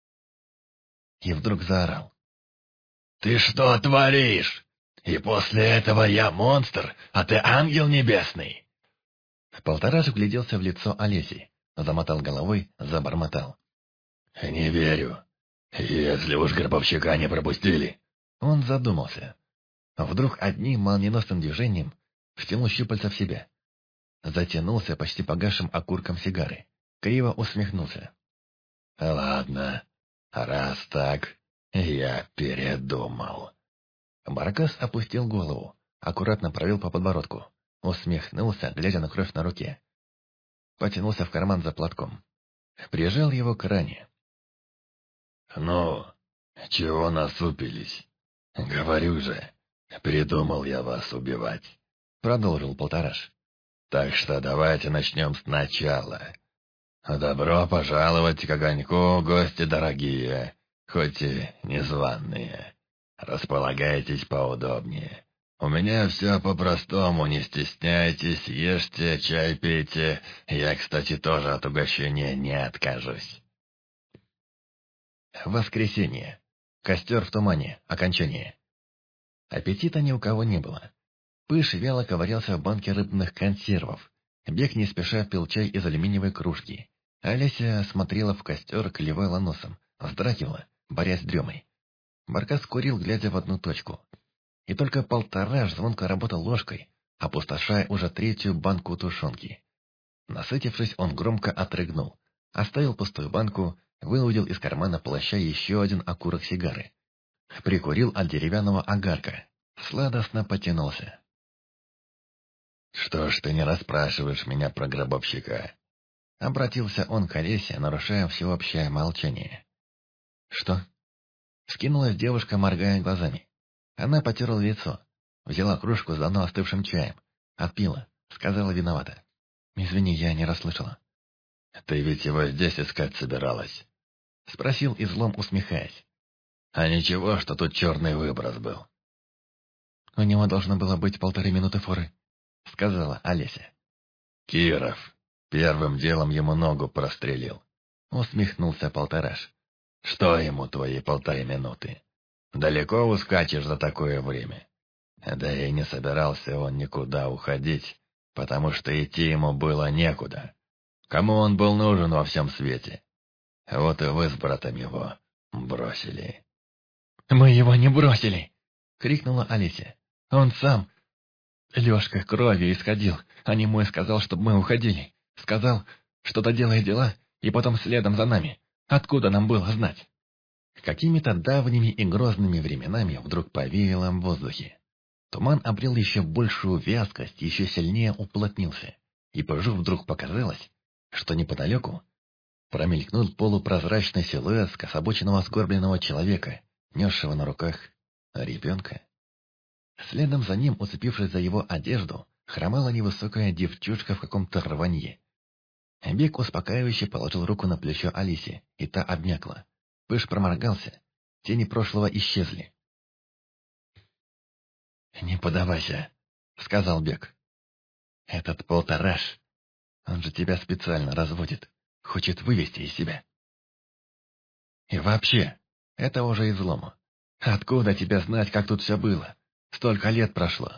И вдруг заорал. «Ты что творишь? И после этого я монстр, а ты ангел небесный?» Полтораш вгляделся в лицо Олеси, замотал головой, забормотал. «Не верю. Если уж гробовщика не пропустили». Он задумался. Вдруг одним молниеносным движением втянул щупальца в себя. Затянулся почти погасшим окурком сигары. Криво усмехнулся. «Ладно, раз так, я передумал». Баркас опустил голову, аккуратно провел по подбородку. Усмехнулся, глядя на кровь на руке. Потянулся в карман за платком. Прижал его к ране. «Ну, чего насупились? Говорю же, придумал я вас убивать», — продолжил Полтораш. «Так что давайте начнем сначала. Добро пожаловать к огоньку, гости дорогие, хоть и незваные. Располагайтесь поудобнее. У меня все по-простому, не стесняйтесь, ешьте, чай пейте. Я, кстати, тоже от угощения не откажусь». Воскресенье. Костер в тумане. Окончание. Аппетита ни у кого не было. Пыш вяло ковырялся в банке рыбных консервов. Бег не спеша пил чай из алюминиевой кружки. Олеся смотрела в костер, клевала носом, вздрагивала, борясь с дремой. Баркас курил, глядя в одну точку. И только Полтораш звонко работал ложкой, опустошая уже третью банку тушенки. Насытившись, он громко отрыгнул, оставил пустую банку, выудил из кармана плаща еще один окурок сигары. Прикурил от деревянного огарка, сладостно потянулся. «Что ж ты не расспрашиваешь меня про гробовщика?» Обратился он к Олесе, нарушая всеобщее молчание. «Что?» Скинулась девушка, моргая глазами. Она потерла лицо, взяла кружку с давно остывшим чаем, отпила, сказала виновата. «Извини, я не расслышала». «Ты ведь его здесь искать собиралась?» Спросил излом, усмехаясь. «А ничего, что тут черный выброс был». «У него должно было быть 1,5 минуты форы», — сказала Олеся. «Киров первым делом ему ногу прострелил», — усмехнулся Полтораш. «Что ему твои 1,5 минуты? Далеко ускачешь за такое время?» Да и не собирался он никуда уходить, потому что идти ему было некуда. Кому он был нужен во всем свете? Вот и вы с братом его бросили. «Мы его не бросили!» — крикнула Олеся. «Он сам...» Лёшка кровью исходил, а не мой сказал, чтобы мы уходили. Сказал, что доделай дела, и потом следом за нами. Откуда нам было знать?» Какими-то давними и грозными временами вдруг повеяло в воздухе. Туман обрел еще большую вязкость, еще сильнее уплотнился, и Пыжу вдруг показалось, что неподалеку промелькнул полупрозрачный силуэт скособоченного сгорбленного человека, несшего на руках ребенка. Следом за ним, уцепившись за его одежду, хромала невысокая девчушка в каком-то рванье. Бег успокаивающе положил руку на плечо Алисе, и та обмякла. Пыш проморгался, тени прошлого исчезли. «Не подавайся», — сказал Бег. «Этот Полтораш, он же тебя специально разводит, хочет вывести из себя. И вообще, это уже излому. Откуда тебе знать, как тут все было? Столько лет прошло».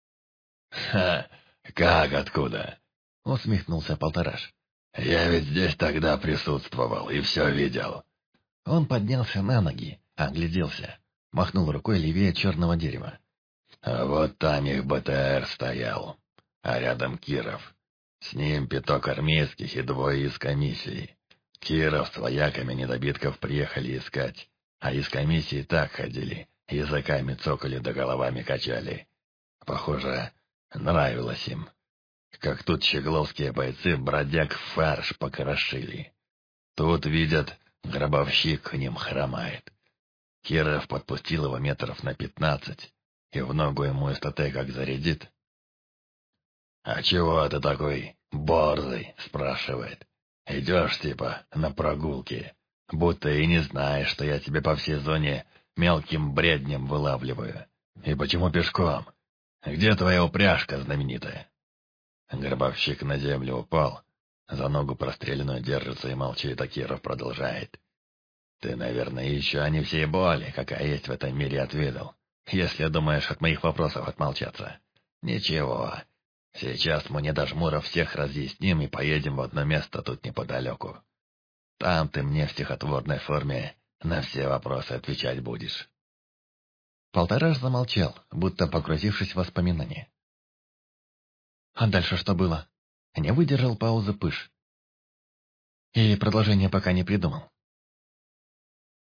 «Ха, как откуда?» — усмехнулся Полтораш. «Я ведь здесь тогда присутствовал и все видел». Он поднялся на ноги, огляделся, махнул рукой левее черного дерева. А вот там их БТР стоял, а рядом Киров. С ним пяток армейских и 2 из комиссии. Киров с вояками недобитков приехали искать, а из комиссии так ходили, языками цокали да головами качали. Похоже, нравилось им. Как тут щегловские бойцы бродяг в фарш покрошили. Тут, видят, гробовщик к ним хромает. Киров подпустил его метров на 15, и в ногу ему СТТ как зарядит. «А чего ты такой борзый?» — спрашивает. «Идешь, типа, на прогулки, будто и не знаешь, что я тебе по всей зоне мелким бреднем вылавливаю. И почему пешком? Где твоя упряжка знаменитая?» Гробовщик на землю упал, за ногу простреленную держится и молчит, а Киров продолжает. «Ты, наверное, еще не всей боли, какая есть в этом мире, отведал, если думаешь от моих вопросов отмолчаться. Ничего, сейчас мы не до жмуров всех разъясним и поедем в одно место тут неподалеку. Там ты мне в стихотворной форме на все вопросы отвечать будешь». Полтораш замолчал, будто погрузившись в воспоминания. «А дальше что было?» Не выдержал паузы Пыш. Или продолжение пока не придумал.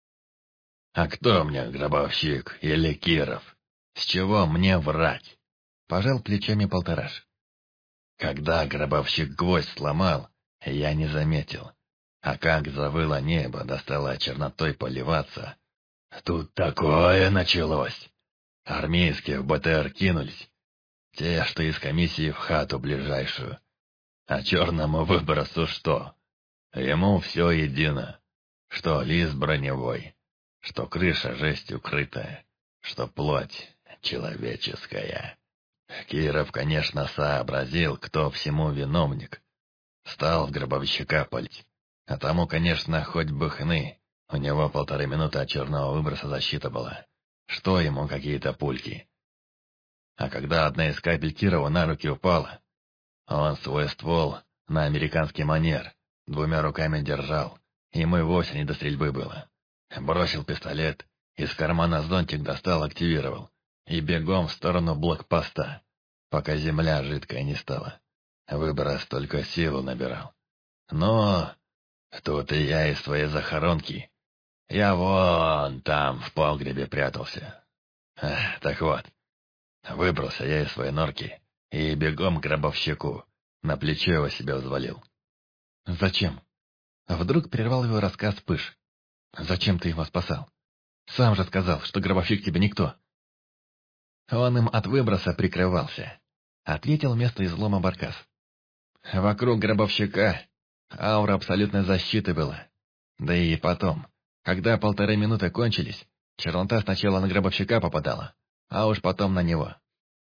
«А кто мне, гробовщик или Киров? С чего мне врать? Пожал плечами Полтораш. Когда гробовщик гвоздь сломал, я не заметил. А как завыло небо, достало чернотой поливаться. Тут такое началось. Армейские в БТР кинулись. Те, что из комиссии в хату ближайшую. А черному выбросу что? Ему все едино. Что лист броневой, что крыша жестью крытая, что плоть человеческая. Киров, конечно, сообразил, кто всему виновник. Стал в гробовщика палить. А тому, конечно, хоть бы хны. У него 1,5 минуты от черного выброса защита была. Что ему какие-то пульки? А когда одна из капель Кирова на руки упала, он свой ствол на американский манер 2 руками держал. Ему и вовсе не до стрельбы было. Бросил пистолет, из кармана зонтик достал, активировал. И бегом в сторону блокпоста, пока земля жидкая не стала. Выброс только силу набирал. Но тут и я из своей захоронки. Я вон там в погребе прятался. Так вот, выбрался я из своей норки и бегом к гробовщику. На плечо его себя взвалил. «Зачем?» Вдруг прервал его рассказ Пыш. «Зачем ты его спасал? Сам же сказал, что гробовщик тебе никто». «Он им от выброса прикрывался», — ответил вместо излома Баркас. «Вокруг гробовщика аура абсолютной защиты была. Да и потом, когда 1,5 минуты кончились, чернота сначала на гробовщика попадала, а уж потом на него».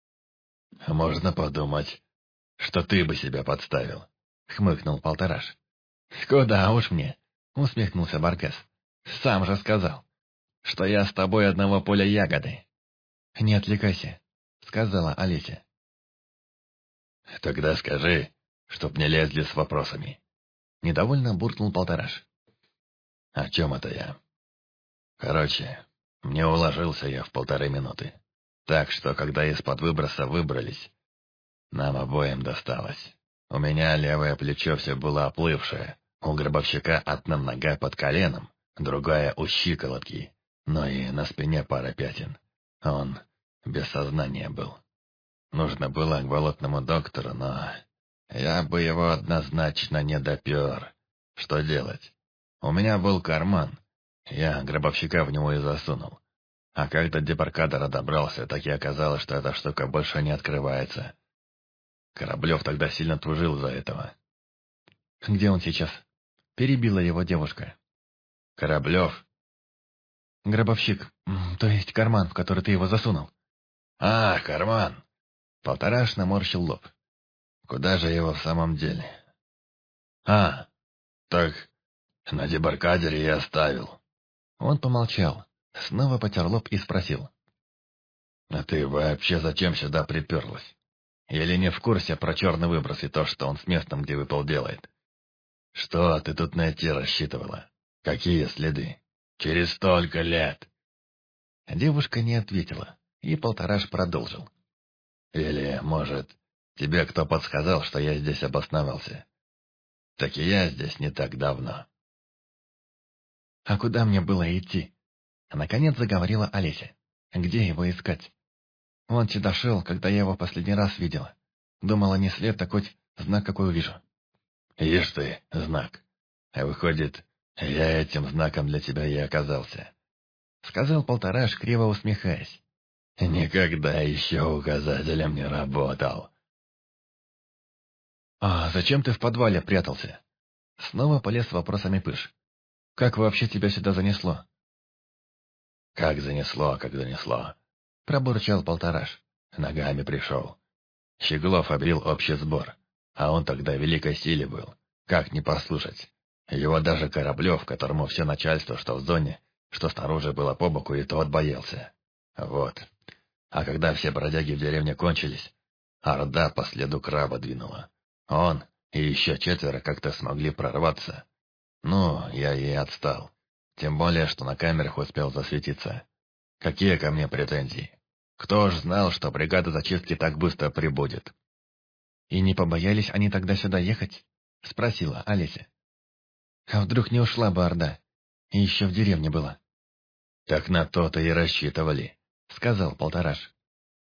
«Можно подумать, что ты бы себя подставил», — хмыкнул Полтораш. «Куда уж мне», — усмехнулся Баркас. «Сам же сказал, что я с тобой одного поля ягоды». «Не отвлекайся», — сказала Олеся. «Тогда скажи, чтоб не лезли с вопросами». Недовольно буркнул Полтораш. «О чем это я?» «Короче, не уложился я в 1,5 минуты. Так что, когда из-под выброса выбрались, нам обоим досталось. У меня левое плечо все было оплывшее, у гробовщика одна нога под коленом, другая у щиколотки, но и на спине пара пятен. Он без сознания был. Нужно было к болотному доктору, но я бы его однозначно не допер. Что делать? У меня был карман, я гробовщика в него и засунул. А как до дебаркадера добрался, так и оказалось, что эта штука больше не открывается. Кораблев тогда сильно тужил за этого. «Где он сейчас?» — перебила его девушка. «Кораблев?» «Гробовщик, то есть карман, в который ты его засунул». «А, карман!» Полтораш наморщил лоб. «Куда же его в самом деле?» «А, так на дебаркадере я оставил». Он помолчал, снова потер лоб и спросил. «А ты вообще зачем сюда приперлась? Или не в курсе про черный выброс и то, что он с местом, где выпал, делает? Что ты тут найти рассчитывала? Какие следы? Через столько лет!» Девушка не ответила, и Полтораш продолжил. «Или, может, тебе кто подсказал, что я здесь обосновался? Так и я здесь не так давно». «А куда мне было идти?» Наконец заговорила Олеся. «Где его искать? Он сюда шел, когда я его в последний раз видела. Думала, не след, так хоть знак какой увижу». «Ишь ты, знак. А выходит, я этим знаком для тебя и оказался», — сказал Полтораш, криво усмехаясь. «Никогда еще указателем не работал». «А зачем ты в подвале прятался?» Снова полез с вопросами Пыш. «Как вообще тебя сюда занесло?» «Как занесло, как занесло», — пробурчал Полтораш. «Ногами пришел. Щеглов обрел общий сбор, а он тогда в великой силе был. Как не послушать? Его даже Кораблев, которому все начальство, что в зоне, что снаружи было по боку, и тот боялся. Вот. А когда все бродяги в деревне кончились, орда по следу краба двинула. Он и еще 4 как-то смогли прорваться. Ну, я и отстал. Тем более, что на камерах успел засветиться. Какие ко мне претензии? Кто ж знал, что бригада зачистки так быстро прибудет?» «И не побоялись они тогда сюда ехать?» — спросила Олеся. «А вдруг не ушла бы орда? И еще в деревне была». «Так на то-то и рассчитывали», — сказал Полтораш.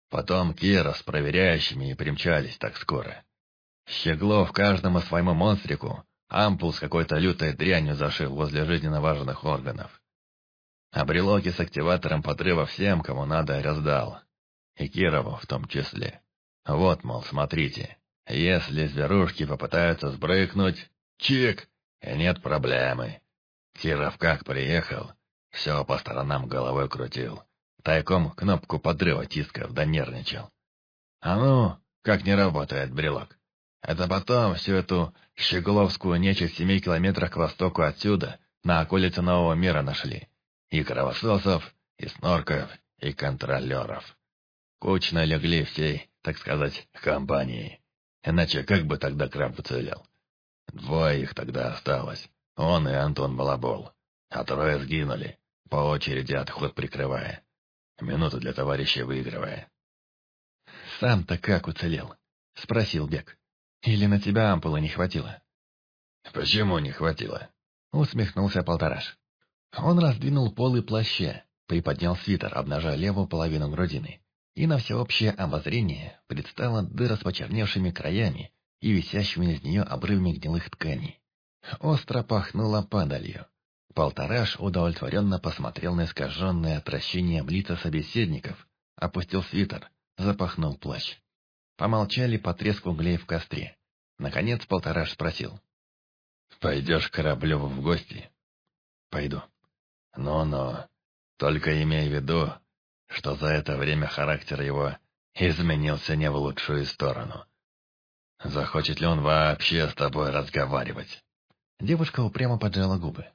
Потом Кира с проверяющими и примчались так скоро. Щеглов каждому своему монстрику ампул с какой-то лютой дрянью зашил возле жизненно важных органов. А брелоки с активатором подрыва всем, кому надо, раздал. И Кирову в том числе. Вот, мол, смотрите, если зверушки попытаются сбрыкнуть, чик, и нет проблемы. Киров как приехал, все по сторонам головой крутил. Тайком кнопку подрыва тискал, да нервничал. А ну, как не работает брелок. Это потом всю эту щегловскую нечисть в 7 километрах к востоку отсюда, на околице Нового мира нашли. И кровососов, и снорков, и контролеров. Кучно легли всей, так сказать, компанией. Иначе как бы тогда краб уцелел? 2 их тогда осталось. Он и Антон Балабол. А 3 сгинули, по очереди отход прикрывая. Минуту для товарищей выигрывая. «Сам-то как уцелел?» — спросил Бек. «Или на тебя ампулы не хватило?» «Почему не хватило?» — усмехнулся Полтораш. Он раздвинул полы плаща, приподнял свитер, обнажая левую половину грудины, и на всеобщее обозрение предстала дыра с почерневшими краями и висящими из нее обрывами гнилых тканей. Остро пахнуло падалью. Полтораш удовлетворенно посмотрел на искаженное отвращением лица собеседников, опустил свитер, запахнул плащ. Помолчали по треску углей в костре. Наконец Полтораш спросил. «Пойдешь к Кораблеву в гости?» «Пойду». «Ну-ну, только имей в виду, что за это время характер его изменился не в лучшую сторону. Захочет ли он вообще с тобой разговаривать?» Девушка упрямо поджала губы.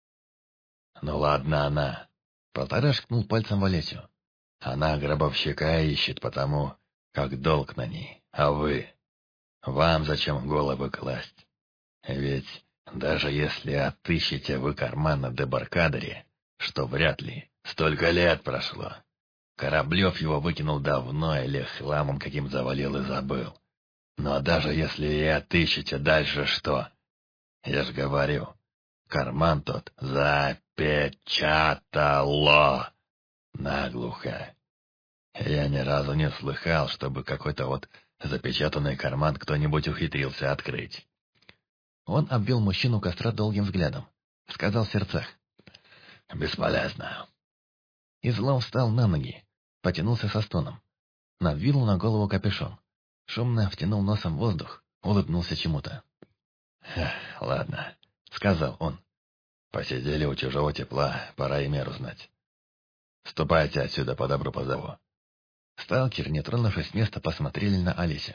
«Ну ладно она». Полтораш ткнул пальцем в Олесю. «Она гробовщика ищет потому, как долг на ней, а вы? Вам зачем головы класть? Ведь даже если отыщете вы карман на дебаркадере, что вряд ли, столько лет прошло. Кораблев его выкинул давно или хламом каким завалил и забыл. Но даже если и отыщете, дальше что? Я ж говорю, карман тот запечатало наглухо. Я ни разу не слыхал, чтобы какой-то вот запечатанный карман кто-нибудь ухитрился открыть». Он обвел мужчину костра долгим взглядом. Сказал в сердцах. «Бесполезно». Излом встал на ноги, потянулся со стоном. Надвинул на голову капюшон. Шумно втянул носом воздух, улыбнулся чему-то. «Ладно», — сказал он. «Посидели у чужого тепла, пора и меру знать. Ступайте отсюда, по добру позову». Сталкер, не тронувшись с места, посмотрели на Олесю.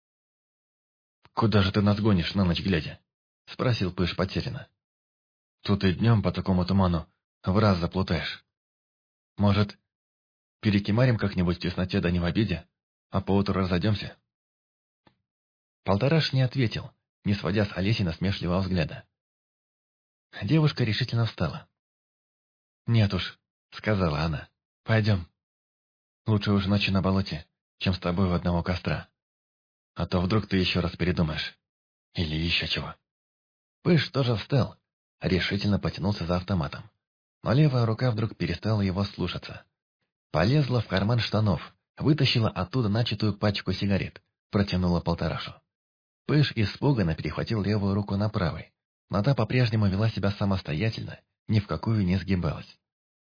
«Куда же ты нас гонишь на ночь глядя?» — спросил Пыш потерянно. «Тут и днем по такому туману в раз заплутаешь. Может, перекимарим как-нибудь в тесноте, да не в обиде, а поутру разойдемся?» Полтораш не ответил, не сводя с Олеси насмешливого взгляда. Девушка решительно встала. «Нет уж», — сказала она, — «пойдем. Лучше уж ночью на болоте, чем с тобой у одного костра. А то вдруг ты еще раз передумаешь. Или еще чего». Пыш тоже встал, решительно потянулся за автоматом. Но левая рука вдруг перестала его слушаться. Полезла в карман штанов, вытащила оттуда начатую пачку сигарет, протянула Полторашу. Пыш испуганно перехватил левую руку на правой, но та по-прежнему вела себя самостоятельно, ни в какую не сгибалась.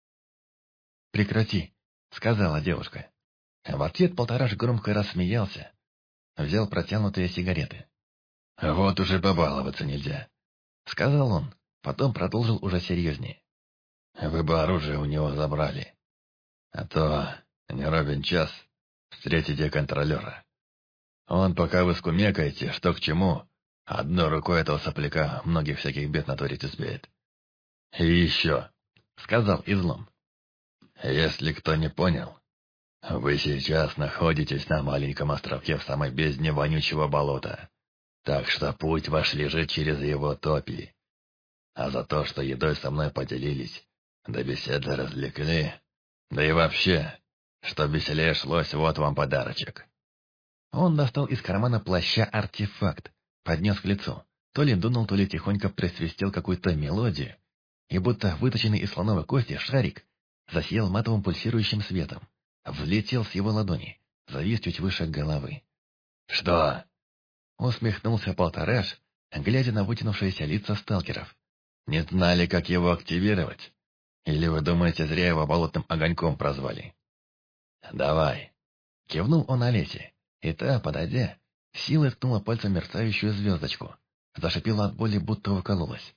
«Прекрати», — сказала девушка. В ответ Полтораш громко рассмеялся, взял протянутые сигареты. «Вот уже побаловаться нельзя», — сказал он, потом продолжил уже серьезнее. «Вы бы оружие у него забрали. А то, не ровен час, встретите контролера. Он, пока вы скумекаете, что к чему, одной рукой этого сопляка многих всяких бед натворить успеет. И еще», — сказал Излом, — «если кто не понял, вы сейчас находитесь на маленьком островке в самой бездне вонючего болота, так что путь ваш лежит через его топи. А за то, что едой со мной поделились, да беседы развлекли, да и вообще, что веселее шлось, вот вам подарочек». Он достал из кармана плаща артефакт, поднес к лицу, то ли дунул, то ли тихонько присвистел какую-то мелодию, и будто выточенный из слоновой кости шарик засиял матовым пульсирующим светом, взлетел с его ладони, завис чуть выше головы. «Что?» — усмехнулся Полтораш, глядя на вытянувшиеся лица сталкеров. «Не знали, как его активировать? Или вы думаете, зря его болотным огоньком прозвали?» «Давай!» — кивнул он Олесе, и та, подойдя, силой ткнула пальцем мерцающую звездочку. Зашипела от боли, будто выкололась.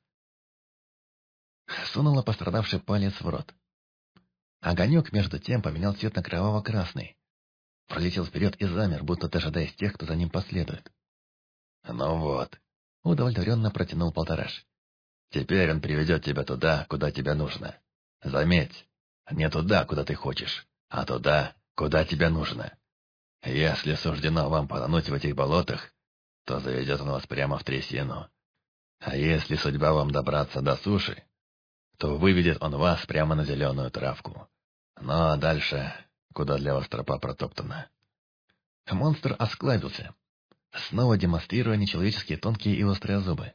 Сунула пострадавший палец в рот. Огонек, между тем, поменял цвет на кроваво-красный. Пролетел вперед и замер, будто дожидаясь тех, кто за ним последует. «Ну вот», — удовлетворенно протянул Полтораш. «Теперь он приведет тебя туда, куда тебе нужно. Заметь, не туда, куда ты хочешь, а туда, куда тебе нужно. Если суждено вам потонуть в этих болотах, то заведет он вас прямо в трясину. А если судьба вам добраться до суши, то выведет он вас прямо на зеленую травку. Ну а дальше, куда для вас тропа протоптана». Монстр осклабился, снова демонстрируя нечеловеческие тонкие и острые зубы.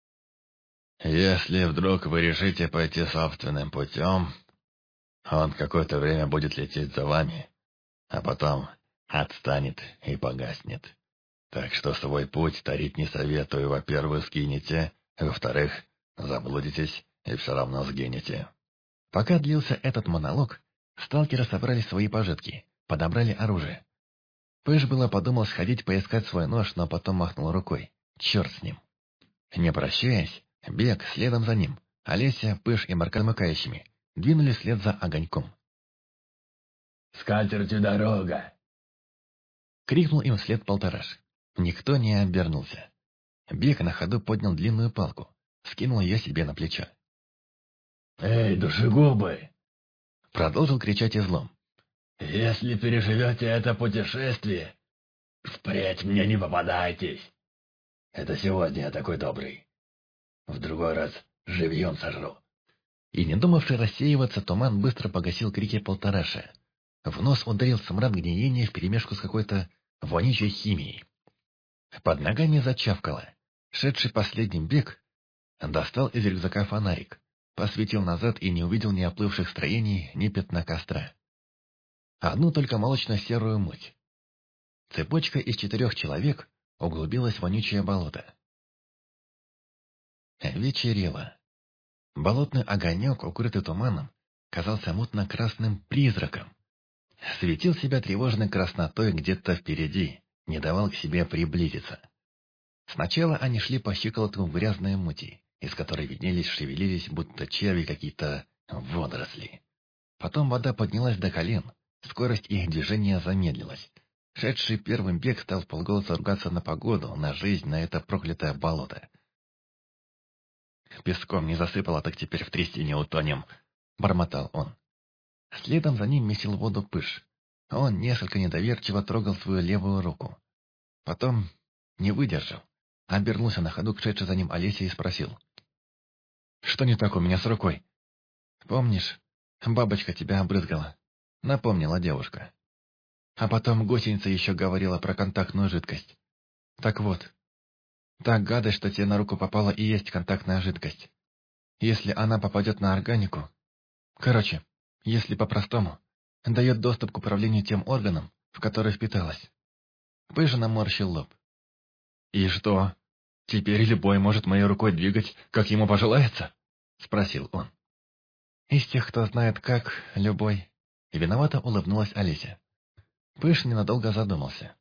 «Если вдруг вы решите пойти собственным путем, он какое-то время будет лететь за вами, а потом отстанет и погаснет. Так что свой путь тарить не советую. Во-первых, скинете, во-вторых, заблудитесь и все равно сгинете». Пока длился этот монолог, сталкеры собрали свои пожитки, подобрали оружие. Пыш было подумал сходить поискать свой нож, но потом махнул рукой. Черт с ним. Не прощаясь, Бег следом за ним, Олеся, Пыш и Марка замыкающими, двинулись вслед за огоньком. «С катертью дорога!» — крикнул им вслед Полтораш. Никто не обернулся. Бег на ходу поднял длинную палку, скинул ее себе на плечо. «Эй, душегубы!» — продолжил кричать излом. «Если переживете это путешествие, впредь мне не попадайтесь. Это сегодня я такой добрый. В другой раз живьем сожру». И, не думавший рассеиваться, туман быстро погасил крики Полтораша. В нос ударил смрад гниения вперемешку с какой-то вонючей химией. Под ногами зачавкало. Шедший последним Бег достал из рюкзака фонарик, посветил назад и не увидел ни оплывших строений, ни пятна костра. Одну только молочно-серую муть. Цепочка из 4 человек углубилась в вонючее болото. Вечерело. Болотный огонек, укрытый туманом, казался мутно-красным призраком. Светил себя тревожной краснотой где-то впереди, не давал к себе приблизиться. Сначала они шли по щиколотку в грязной мути, из которой виднелись, шевелились, будто черви какие-то водоросли. Потом вода поднялась до колен, скорость их движения замедлилась. Шедший первым Бег стал вполголоса ругаться на погоду, на жизнь, на это проклятое болото. «Песком не засыпало, так теперь в трясине утонем», — бормотал он. Следом за ним месил воду Пыш. Он несколько недоверчиво трогал свою левую руку. Потом не выдержал, обернулся на ходу к шедшей за ним Олесе и спросил. «Что не так у меня с рукой?» «Помнишь, бабочка тебя обрызгала?» — напомнила девушка. А потом гусеница еще говорила про контактную жидкость. Так вот, та гадость, что тебе на руку попала, и есть контактная жидкость. Если она попадет на органику... Короче, если по-простому, дает доступ к управлению тем органом, в который впиталась. Пыж наморщил лоб. «И что, теперь любой может моей рукой двигать, как ему пожелается?» — спросил он. «Из тех, кто знает как, любой». И виновато улыбнулась Олеся. Пыш ненадолго задумался.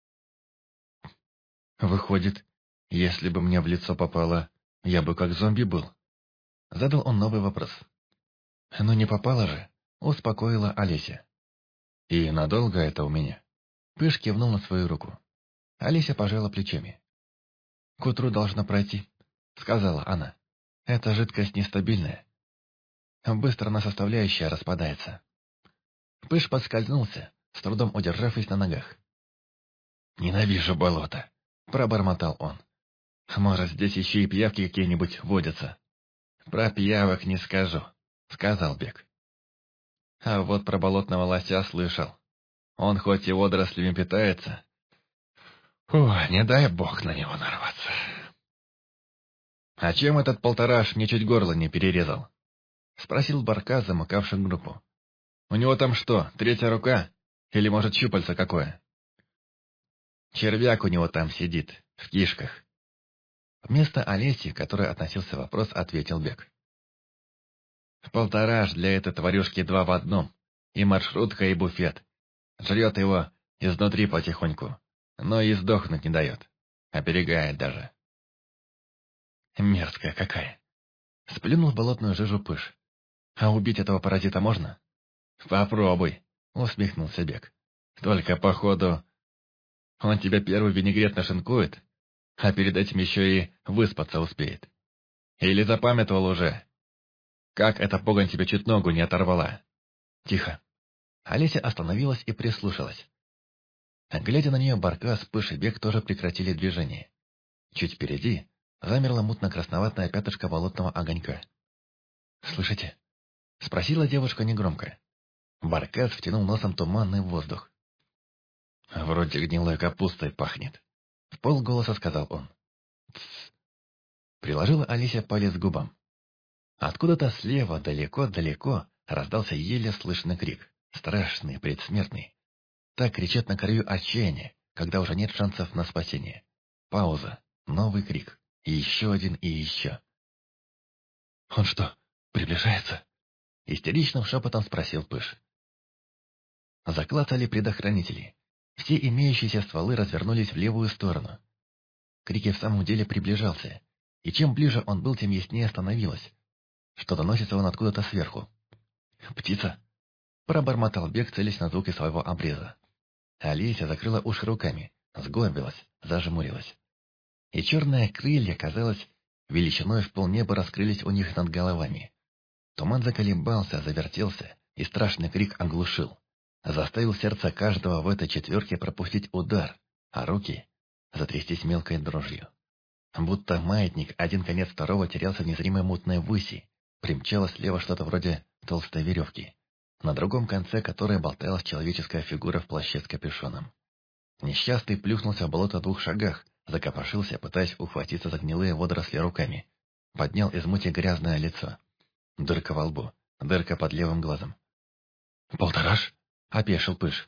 «Выходит, если бы мне в лицо попало, я бы как зомби был?» Задал он новый вопрос. «Ну не попало же», — успокоила Олеся. «И надолго это у меня?» Пыш кивнул на свою руку. Олеся пожала плечами. «К утру должно пройти», — сказала она. «Эта жидкость нестабильная. Быстро на составляющие распадается». Пыш подскользнулся, с трудом удержавшись на ногах. «Ненавижу болото», — пробормотал он. «Может, здесь еще и пиявки какие-нибудь водятся?» «Про пиявок не скажу», — сказал Бег. А вот про болотного лося слышал. Он хоть и водорослями питается... не дай бог на него нарваться. «А чем этот Полтораш мне чуть горло не перерезал?» — спросил Барка, замыкавший группу. «У него там что, 3-я рука? Или, может, щупальце какое?» Червяк у него там сидит, в кишках. Вместо Олеси, к которой относился вопрос, ответил Бек. Полтораш для этой тварюшки 2 в 1. И маршрутка, и буфет. Жрет его изнутри потихоньку, но и сдохнуть не дает. Оберегает даже. Мерзкая какая. Сплюнул в болотную жижу Пыш. А убить этого паразита можно? Попробуй, усмехнулся Бек. Только, походу, он тебя первый винегрет нашинкует, а перед этим еще и выспаться успеет. Или запамятовал уже? Как эта погонь тебе чуть ногу не оторвала? Тихо. Олеся остановилась и прислушалась. Глядя на нее, Баркас, Пыш и Бек тоже прекратили движение. Чуть впереди замерла мутно-красноватая пятышко болотного огонька. «Слышите?» — спросила девушка негромко. Баркас втянул носом туманный воздух. «Вроде гнилой капустой пахнет», — в полголоса сказал он. «Тссс!» — приложила Алися палец к губам. Откуда-то слева, далеко-далеко, раздался еле слышный крик, страшный, предсмертный. Так кричат на краю отчаяния, когда уже нет шансов на спасение. Пауза, новый крик, и еще один, и еще. «Он что, приближается?» — истеричным шепотом спросил Пыш. Заклацали предохранители. Все имеющиеся стволы развернулись в левую сторону. Крик в самом деле приближался, и чем ближе он был, тем яснее становилось, что доносится он откуда-то сверху. «Птица!» — пробормотал Бек, целясь на звук из своего обреза. Олеся закрыла уши руками, сгорбилась, зажмурилась. И черные крылья, казалось, величиной в полнеба раскрылись у них над головами. Туман заколебался, завертелся, и страшный крик оглушил. Заставил сердце каждого в этой четверке пропустить удар, а руки затрястись мелкой дрожью. Будто маятник, один конец второго терялся в незримой мутной выси, примчалось слева что-то вроде толстой веревки, на другом конце которой болталась человеческая фигура в плаще с капюшоном. Несчастный плюхнулся в болото в 2 шагах, закопошился, пытаясь ухватиться за гнилые водоросли руками. Поднял из мути грязное лицо. Дырка во лбу, дырка под левым глазом. «Полтораш?» — опешил Пыш.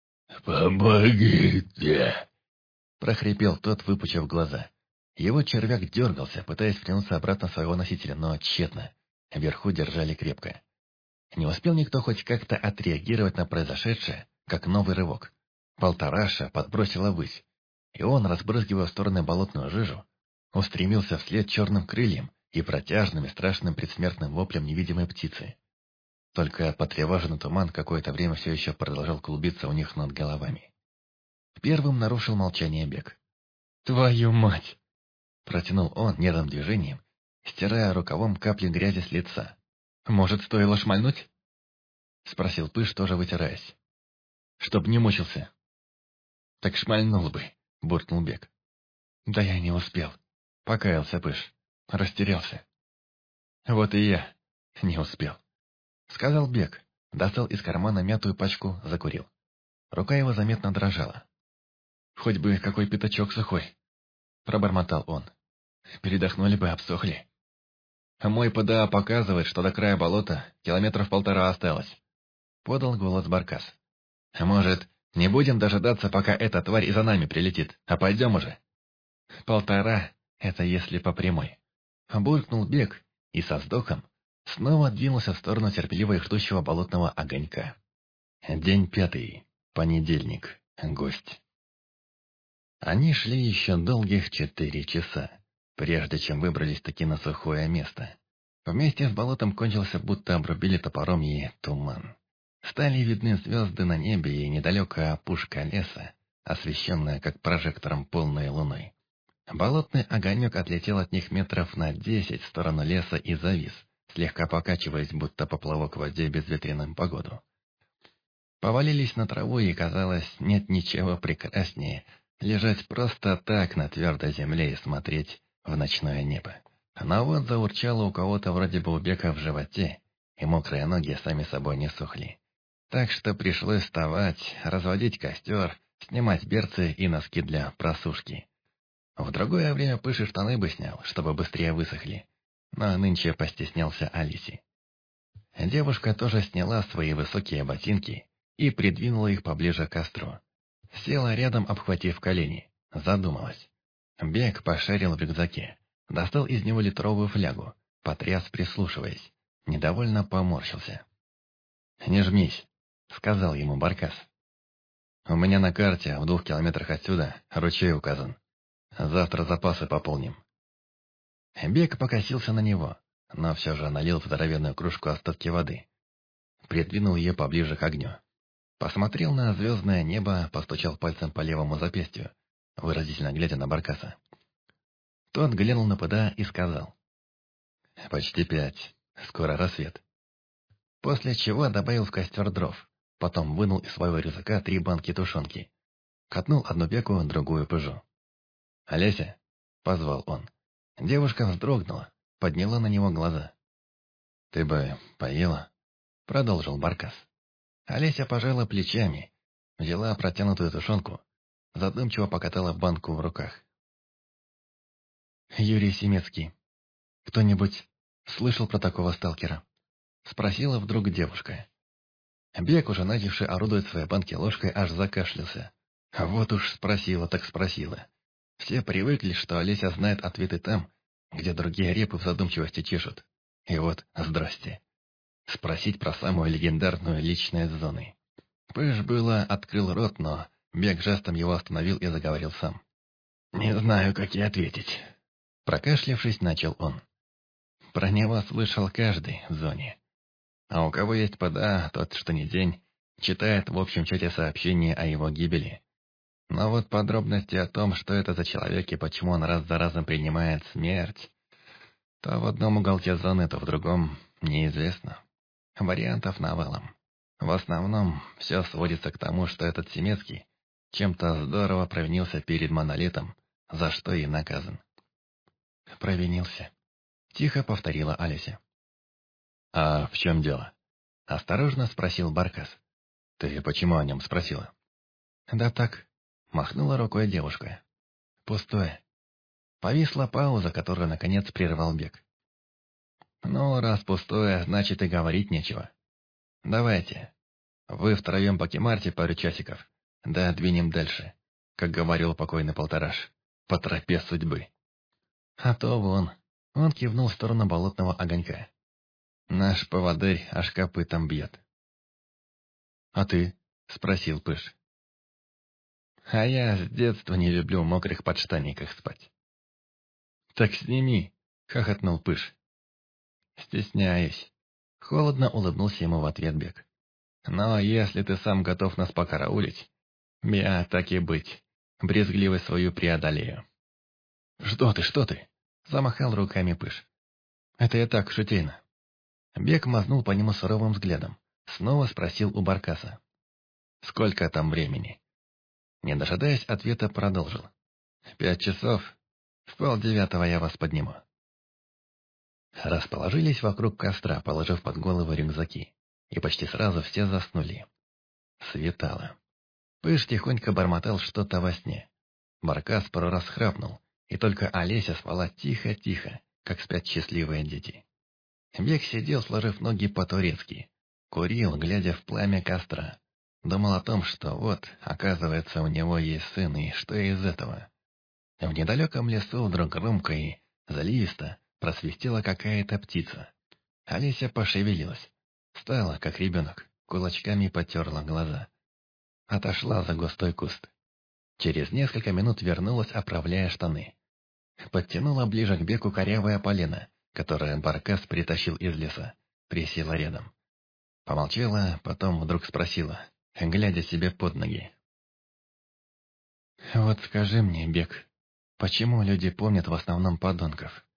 «Помогите!» — прохрипел тот, выпучив глаза. Его червяк дергался, пытаясь втянуться обратно в своего носителя, но тщетно. Вверху держали крепко. Не успел никто хоть как-то отреагировать на произошедшее, как новый рывок. Полтораша подбросила ввысь, и он, разбрызгивая в стороны болотную жижу, устремился вслед черным крыльям и протяжным и страшным предсмертным воплем невидимой птицы. Только потревоженный туман какое-то время все еще продолжал клубиться у них над головами. Первым нарушил молчание Бек. «Твою мать!» — протянул он нервным движением, стирая рукавом капли грязи с лица. «Может, стоило шмальнуть?» — спросил Пыш, тоже вытираясь. «Чтоб не мучился». «Так шмальнул бы», — буркнул Бек. «Да я не успел», — покаялся Пыш. Растерялся. «Вот и я не успел», — сказал Бек, достал из кармана мятую пачку, закурил. Рука его заметно дрожала. «Хоть бы какой пятачок сухой», — пробормотал он. «Передохнули бы, обсохли». «Мой ПДА показывает, что до края болота 1,5 километра осталось», — подал голос Баркас. «Может, не будем дожидаться, пока эта тварь и за нами прилетит, а пойдем уже?» 1,5 — это если по прямой. Буркнул Бек и со вздохом снова двинулся в сторону терпеливо их ждущего болотного огонька. День 5, понедельник, гость. Они шли еще долгих 4 часа, прежде чем выбрались-таки на сухое место. Вместе с болотом кончился, будто обрубили топором и туман. Стали видны звезды на небе и недалекая опушка леса, освещенная как прожектором полной луной. Болотный огонек отлетел от них метров на 10 в сторону леса и завис, слегка покачиваясь, будто поплавок в воде безветренную погоду. Повалились на траву, и, казалось, нет ничего прекраснее лежать просто так на твердой земле и смотреть в ночное небо. Но вот заурчало у кого-то вроде бы у Бека в животе, и мокрые ноги сами собой не сохли. Так что пришлось вставать, разводить костер, снимать берцы и носки для просушки. В другое время Пыш и штаны бы снял, чтобы быстрее высохли, но нынче постеснялся Алиси. Девушка тоже сняла свои высокие ботинки и придвинула их поближе к костру. Села рядом, обхватив колени. Задумалась. Бег пошарил в рюкзаке. Достал из него литровую флягу. Потряс, прислушиваясь. Недовольно поморщился. «Не жмись», — сказал ему Баркас. «У меня на карте в 2 километрах отсюда ручей указан. Завтра запасы пополним». Бег покосился на него, но все же налил в здоровенную кружку остатки воды. Придвинул ее поближе к огню. Посмотрел на звездное небо, постучал пальцем по левому запястью, выразительно глядя на Баркаса. Тот глянул на ПДА и сказал: «Почти 5. Скоро рассвет». После чего добавил в костер дров, потом вынул из своего рюкзака 3 банки тушенки. Катнул одну беку, другую пыжу. «Олеся!» — позвал он. Девушка вздрогнула, подняла на него глаза. «Ты бы поела?» — продолжил Баркас. Олеся пожала плечами, взяла протянутую тушенку, задумчиво покатала банку в руках. «Юрий Семецкий. Кто-нибудь слышал про такого сталкера?» — спросила вдруг девушка. Бег, уже начавший орудовать своей банки ложкой, аж закашлялся. Вот уж спросила так спросила. Все привыкли, что Олеся знает ответы там, где другие репы в задумчивости чешут. И вот, здрасте. Спросить про самую легендарную личность зоны. Пыш было открыл рот, но Бег жестом его остановил и заговорил сам. «Не знаю, как и ответить». Прокашлявшись, начал он. Про него слышал каждый в зоне. А у кого есть ПДА, тот, что ни день, читает в общем чате сообщения о его гибели. Но вот подробности о том, что это за человек и почему он раз за разом принимает смерть, то в одном уголке зоны, то в другом, неизвестно. Вариантов навалом. В основном, все сводится к тому, что этот Семецкий чем-то здорово провинился перед Монолитом, за что и наказан. «Провинился», — тихо повторила Олеся. «А в чем дело?» — осторожно спросил Баркас. «Ты почему о нем спросила?» «Да так», — махнула рукой девушка. «Пустое». Повисла пауза, которую, наконец, прервал Бег. «Ну, раз пустое, значит и говорить нечего. Давайте. Вы втроем покемарьте пару часиков, да двинем дальше, как говорил покойный Полтораш, по тропе судьбы». «А то вон», — он кивнул в сторону болотного огонька. «Наш поводырь аж копытом бьет». «А ты?» — спросил Пыш. «А я с детства не люблю в мокрых подштанниках спать». «Так сними», — хохотнул Пыш. «Стесняюсь». Холодно улыбнулся ему в ответ Бег. «Но если ты сам готов нас покараулить, я, так и быть, брезгливость свою преодолею». «Что ты?» — замахал руками Пыш. «Это я так, шутейно». Бег мазнул по нему суровым взглядом. Снова спросил у Баркаса. «Сколько там времени?» Не дожидаясь ответа, продолжил. 5 часов. В 8:30 я вас подниму». Расположились вокруг костра, положив под головы рюкзаки. И почти сразу все заснули. Светало. Пыш тихонько бормотал что-то во сне. Баркас пару раз храпнул, и только Олеся спала тихо-тихо, как спят счастливые дети. Бег сидел, сложив ноги по-турецки. Курил, глядя в пламя костра. Думал о том, что вот, оказывается, у него есть сын, и что из этого. В недалеком лесу вдруг громко и заливисто просвистела какая-то птица. Олеся пошевелилась. Встала, как ребенок, кулачками потерла глаза. Отошла за густой куст. Через несколько минут вернулась, оправляя штаны. Подтянула ближе к Беку корявое полено, которое Баркас притащил из леса. Присела рядом. Помолчала, потом вдруг спросила, глядя себе под ноги. «Вот скажи мне, Бек, почему люди помнят в основном подонков?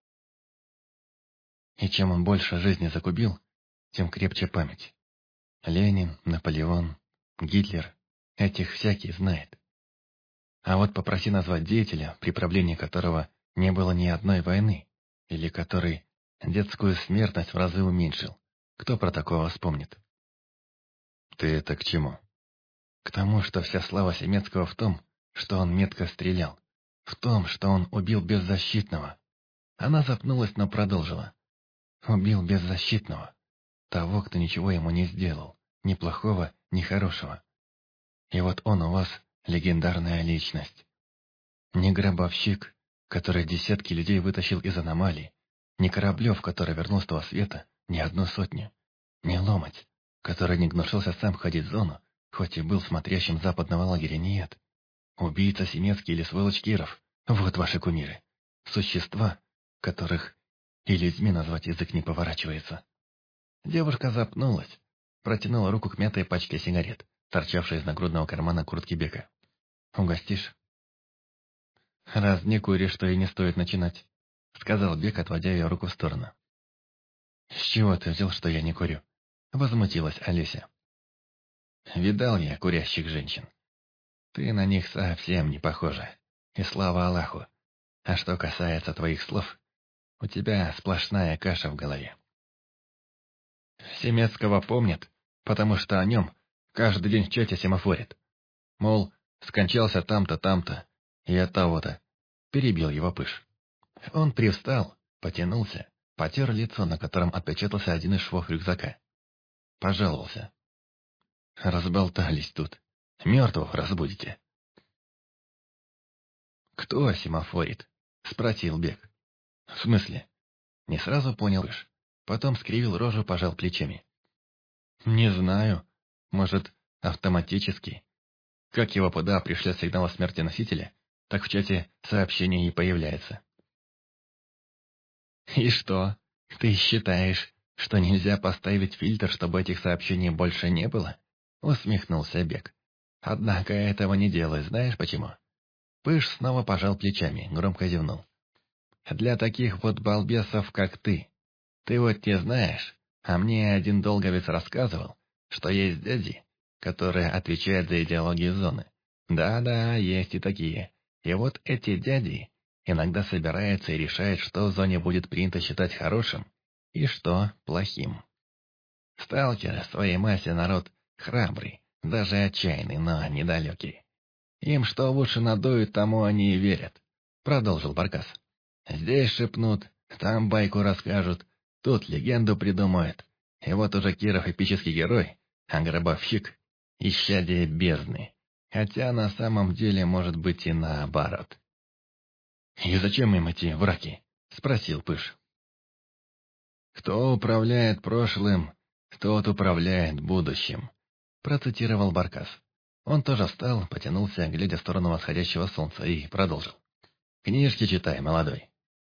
И чем он больше жизни загубил, тем крепче память. Ленин, Наполеон, Гитлер, этих всякий знает. А вот попроси назвать деятеля, при правлении которого не было ни одной войны, или который детскую смертность в разы уменьшил. Кто про такого вспомнит?» «Ты это к чему?» «К тому, что вся слава Семецкого в том, что он метко стрелял. В том, что он убил беззащитного». Она запнулась, но продолжила. «Убил беззащитного. Того, кто ничего ему не сделал. Ни плохого, ни хорошего. И вот он у вас легендарная личность. Не гробовщик, который десятки людей вытащил из аномалий, не Кораблев, который вернул с того света ни одну сотню, не Ломать, который не гнушался сам ходить в зону, хоть и был смотрящим западного лагеря, нет. Убийца Семецкий или сволочь Киров — вот ваши кумиры. Существа, которых и людьми назвать язык не поворачивается. Девушка запнулась, протянула руку к мятой пачке сигарет, торчавшей из нагрудного кармана куртки Бека. «Угостишь?» «Раз не куришь, то и не стоит начинать», — сказал Бек, отводя ее руку в сторону. «С чего ты взял, что я не курю?» — возмутилась Олеся. «Видал я курящих женщин. Ты на них совсем не похожа. И слава Аллаху. А что касается твоих слов, у тебя сплошная каша в голове». Семецкого помнят, потому что о нем каждый день в чате семафорит. Мол, скончался там-то, и от того-то. Перебил его Пыш. Он привстал, потянулся, потер лицо, на котором отпечатался один из швов рюкзака. Пожаловался. «Разболтались тут. Мертвых разбудите». «Кто семафорит?» — спросил Бек. «В смысле?» Не сразу понял Пыш. Потом скривил рожу, пожал плечами. «Не знаю. Может, автоматически. Как его ПДА пришлет сигнал о смерти носителя, так в чате сообщение и появляется». «И что, ты считаешь, что нельзя поставить фильтр, чтобы этих сообщений больше не было?» — усмехнулся Бек. «Однако этого не делай, знаешь почему?» Пыш снова пожал плечами, громко зевнул. «Для таких вот балбесов, как ты. Ты вот не знаешь, а мне один долговец рассказывал, что есть дяди, которые отвечают за идеологию зоны. Да-да, есть и такие. И вот эти дяди иногда собираются и решают, что в зоне будет принято считать хорошим и что плохим. Сталкеры в своей массе народ храбрый, даже отчаянный, но недалекий. Им что лучше надуют, тому они и верят», — продолжил Баркас. «Здесь шепнут, там байку расскажут, тут легенду придумают. И вот уже Киров эпический герой, а гробовщик — исчадие бездны. Хотя на самом деле может быть и наоборот». «И зачем им эти враки?» — спросил Пыш. «Кто управляет прошлым, тот управляет будущим», — процитировал Баркас. Он тоже встал, потянулся, глядя в сторону восходящего солнца, и продолжил. «Книжки читай, молодой».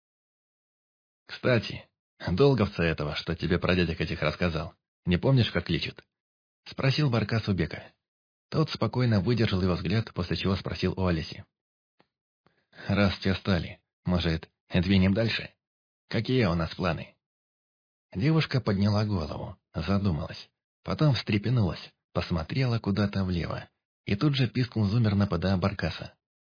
«Кстати, долговца этого, что тебе про дядек этих рассказал, не помнишь, как кличут?» — спросил Баркас у Бека. Тот спокойно выдержал его взгляд, после чего спросил у Олеси. «Раз все стали, может, двинем дальше? Какие у нас планы?» Девушка подняла голову, задумалась, потом встрепенулась, посмотрела куда-то влево, и тут же пискнул зуммер на ПДА Баркаса.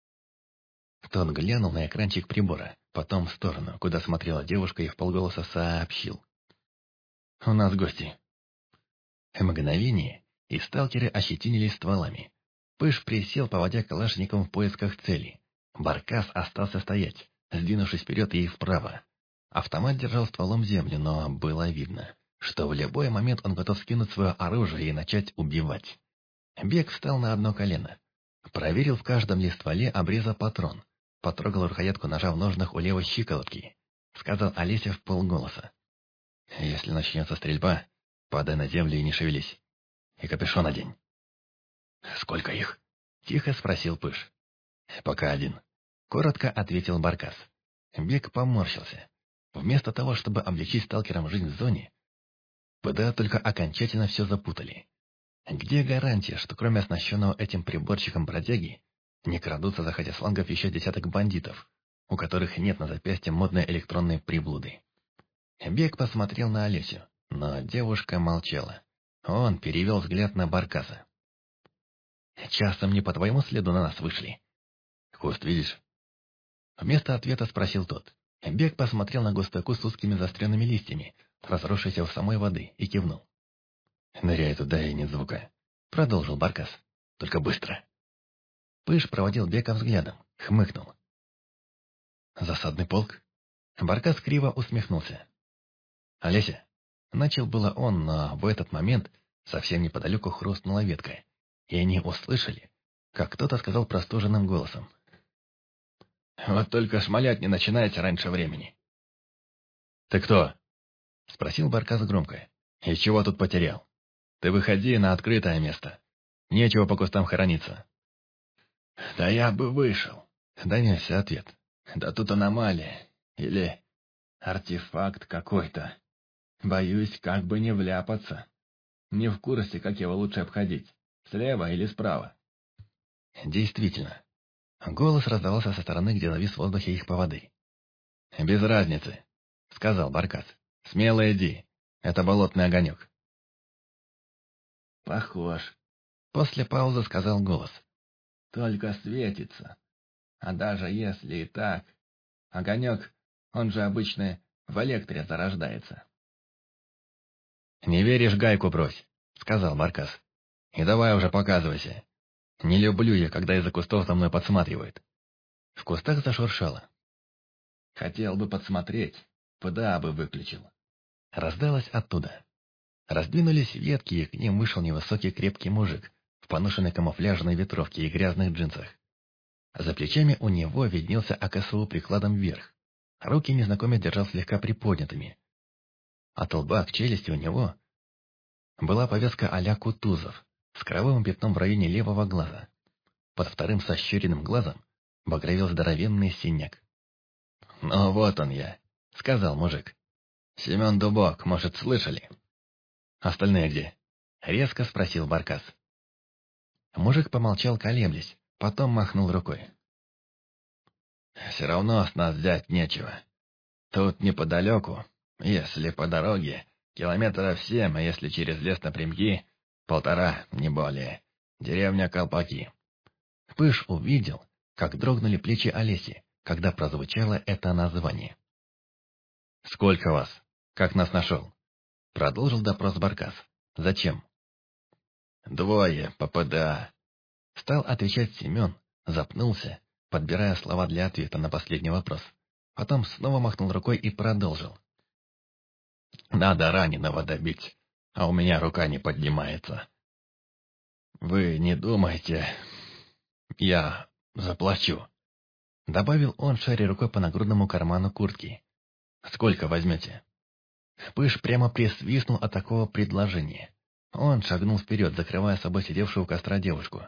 Тот глянул на экранчик прибора, потом в сторону, куда смотрела девушка, и вполголоса сообщил. «У нас гости». В мгновение и сталкеры ощетинились стволами. Пыш присел, поводя калашником в поисках цели. Баркас остался стоять, сдвинувшись вперед и вправо. Автомат держал стволом землю, но было видно, что в любой момент он готов скинуть свое оружие и начать убивать. Бек встал на одно колено. Проверил в каждом ли стволе обреза патрон. Потрогал рукоятку ножа в ножнах у левой щиколотки. Сказал Олеся в полголоса. «Если начнется стрельба, падай на землю и не шевелись. И капюшон одень». «Сколько их?» — тихо спросил Пыш. «Пока один», — коротко ответил Баркас. Бек поморщился. Вместо того, чтобы облегчить сталкерам жизнь в зоне, ПДА только окончательно все запутали. Где гарантия, что кроме оснащенного этим приборчиком бродяги, не крадутся, заходя с флангов, еще десяток бандитов, у которых нет на запястье модной электронной приблуды? Бек посмотрел на Олесю, но девушка молчала. Он перевел взгляд на Баркаса. «Часом не по твоему следу на нас вышли?» «Куст видишь?» Вместо ответа спросил тот. Бек посмотрел на густой куст с узкими заостренными листьями, разросшийся в самой воды, и кивнул. «Ныряй туда, и нет звука», — продолжил Баркас. «Только быстро». Пыш проводил Бека взглядом, хмыкнул. «Засадный полк?» Баркас криво усмехнулся. «Олеся», — начал было он, но в этот момент совсем неподалеку хрустнула ветка, и они услышали, как кто-то сказал простуженным голосом. «Вот только шмалять не начинайте раньше времени». «Ты кто?» — спросил Баркас громко. «И чего тут потерял? Ты выходи на открытое место. Нечего по кустам хорониться». «Да я бы вышел», — донесся ответ. «Да тут аномалия. Или артефакт какой-то. Боюсь, как бы не вляпаться. Не в курсе, как его лучше обходить. Слева или справа?» Действительно. Голос раздавался со стороны, где навис в воздухе их поводырь. «Без разницы», — сказал Баркас. «Смело иди. Это болотный огонек». «Похож», — после паузы сказал голос. «Только светится. А даже если и так, огонек, он же обычно в электре зарождается». «Не веришь, гайку брось», — сказал Баркас. «И давай уже показывайся. Не люблю я, когда из-за кустов за мной подсматривают». В кустах зашуршало. «Хотел бы подсмотреть, ПДА бы выключил». Раздалось оттуда. Раздвинулись ветки, и к ним вышел невысокий крепкий мужик в поношенной камуфляжной ветровке и грязных джинсах. За плечами у него виднелся АКСУ прикладом вверх. Руки незнакомец держал слегка приподнятыми. От лба к челюсти у него была повязка а-ля Кутузов с кровавым пятном в районе левого глаза. Под вторым сощуренным глазом багровел здоровенный синяк. «Ну вот он я», — сказал мужик. «Семен Дубок, может, слышали?» «Остальные где?» — резко спросил Баркас. Мужик помолчал, колеблясь, потом махнул рукой. «Все равно с нас взять нечего. Тут неподалеку, если по дороге, километров 7, а если через лес напрямки, 1,5, не более. Деревня Колпаки». Пыш увидел, как дрогнули плечи Олеси, когда прозвучало это название. «Сколько вас? Как нас нашел?» Продолжил допрос Баркас. «Зачем?» «Двое, по ПДА». Стал отвечать Семен, запнулся, подбирая слова для ответа на последний вопрос. Потом снова махнул рукой и продолжил. «Надо раненого добить, а у меня рука не поднимается. Вы не думайте, я заплачу», — добавил он, шаря рукой по нагрудному карману куртки. «Сколько возьмете?» Пыш прямо присвистнул от такого предложения. Он шагнул вперед, закрывая собой сидевшую у костра девушку.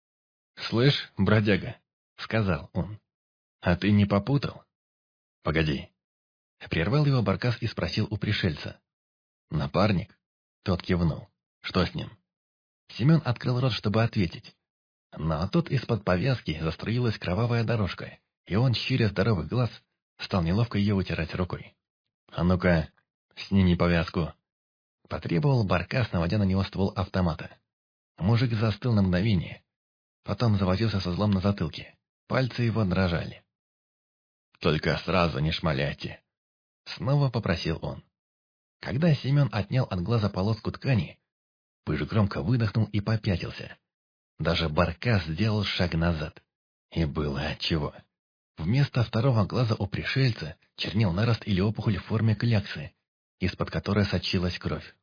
«Слышь, бродяга», — сказал он, — «а ты не попутал?» «Погоди». Прервал его Баркас и спросил у пришельца. «Напарник?» Тот кивнул. «Что с ним?» Семен открыл рот, чтобы ответить. Но тут из-под повязки заструилась кровавая дорожка, и он, щуря здоровый глаз, стал неловко ее вытирать рукой. «А ну-ка, сними повязку!» Потребовал Баркас, наводя на него ствол автомата. Мужик застыл на мгновение, потом завозился со злом на затылке. Пальцы его дрожали. «Только сразу не шмаляйте!» Снова попросил он. Когда Семен отнял от глаза полоску ткани, Пыш громко выдохнул и попятился. Даже Баркас сделал шаг назад. И было отчего. Вместо второго глаза у пришельца чернел нарост или опухоль в форме кляксы, из-под которой сочилась кровь.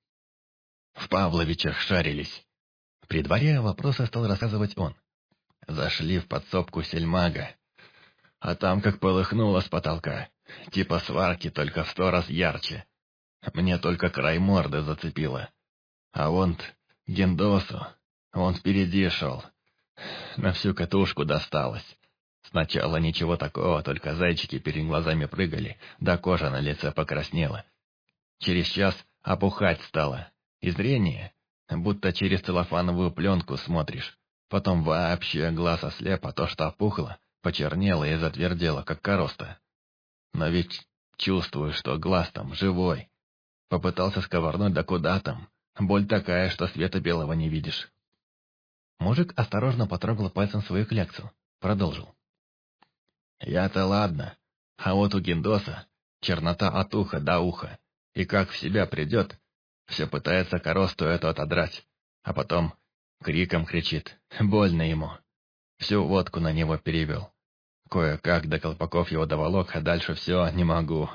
В Павловичах шарились. Предваряя вопросы, стал рассказывать он. Зашли в подсобку сельмага, а там как полыхнуло с потолка. Типа сварки, только в 100 раз ярче. Мне только край морды зацепило. А вон Гендосу, он впереди шел. На всю катушку досталось. Сначала ничего такого, только зайчики перед глазами прыгали, да кожа на лице покраснела. Через час опухать стало. И зрение, будто через целлофановую пленку смотришь. Потом вообще глаз ослеп, а то, что опухло, почернело и затвердело, как короста. Но ведь чувствую, что глаз там живой. Попытался сковырнуть, да куда там. Боль такая, что света белого не видишь. Мужик осторожно потрогал пальцем свою кляксу. Продолжил. Я-то ладно, а вот у Гендоса чернота от уха до уха. И как в себя придет, все пытается коросту эту отодрать, а потом криком кричит. Больно ему. Всю водку на него перевел. Кое-как до колпаков его доволок, а дальше все не могу.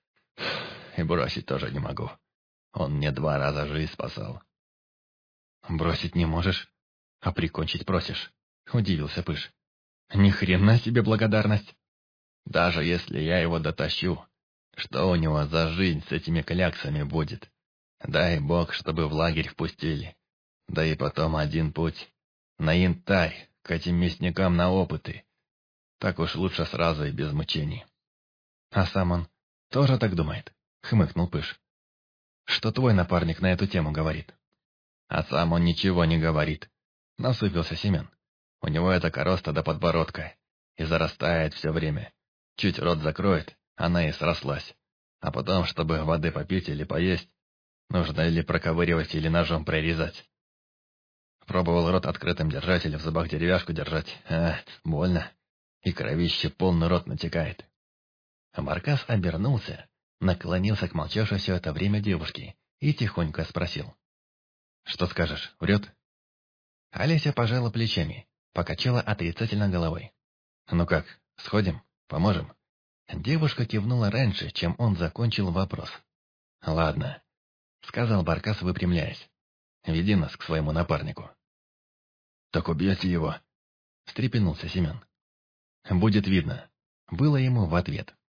И бросить тоже не могу. Он мне 2 раза жизнь спасал. Бросить не можешь, а прикончить просишь. — удивился Пыш. «Ни хрена себе благодарность! Даже если я его дотащу, что у него за жизнь с этими кляксами будет? Дай бог, чтобы в лагерь впустили. Да и потом один путь. На янтарь, к этим мясникам на опыты. Так уж лучше сразу и без мучений». «А сам он тоже так думает?» — хмыкнул Пыш. «Что твой напарник на эту тему говорит?» «А сам он ничего не говорит», — насупился Семен. «У него эта короста до подбородка, и зарастает все время. Чуть рот закроет, она и срослась. А потом, чтобы воды попить или поесть, нужно или проковыривать, или ножом прорезать. Пробовал рот открытым держать или в зубах деревяшку держать. Больно. И кровище полный рот натекает». Баркас обернулся, наклонился к молчавшей все это время девушке и тихонько спросил. «Что скажешь, врет?» Олеся пожала плечами, покачала отрицательно головой. «Ну как, сходим? Поможем?» Девушка кивнула раньше, чем он закончил вопрос. «Ладно», — сказал Баркас, выпрямляясь. «Веди нас к своему напарнику». «Так убьете его?» — встрепенулся Семен. «Будет видно», — было ему в ответ.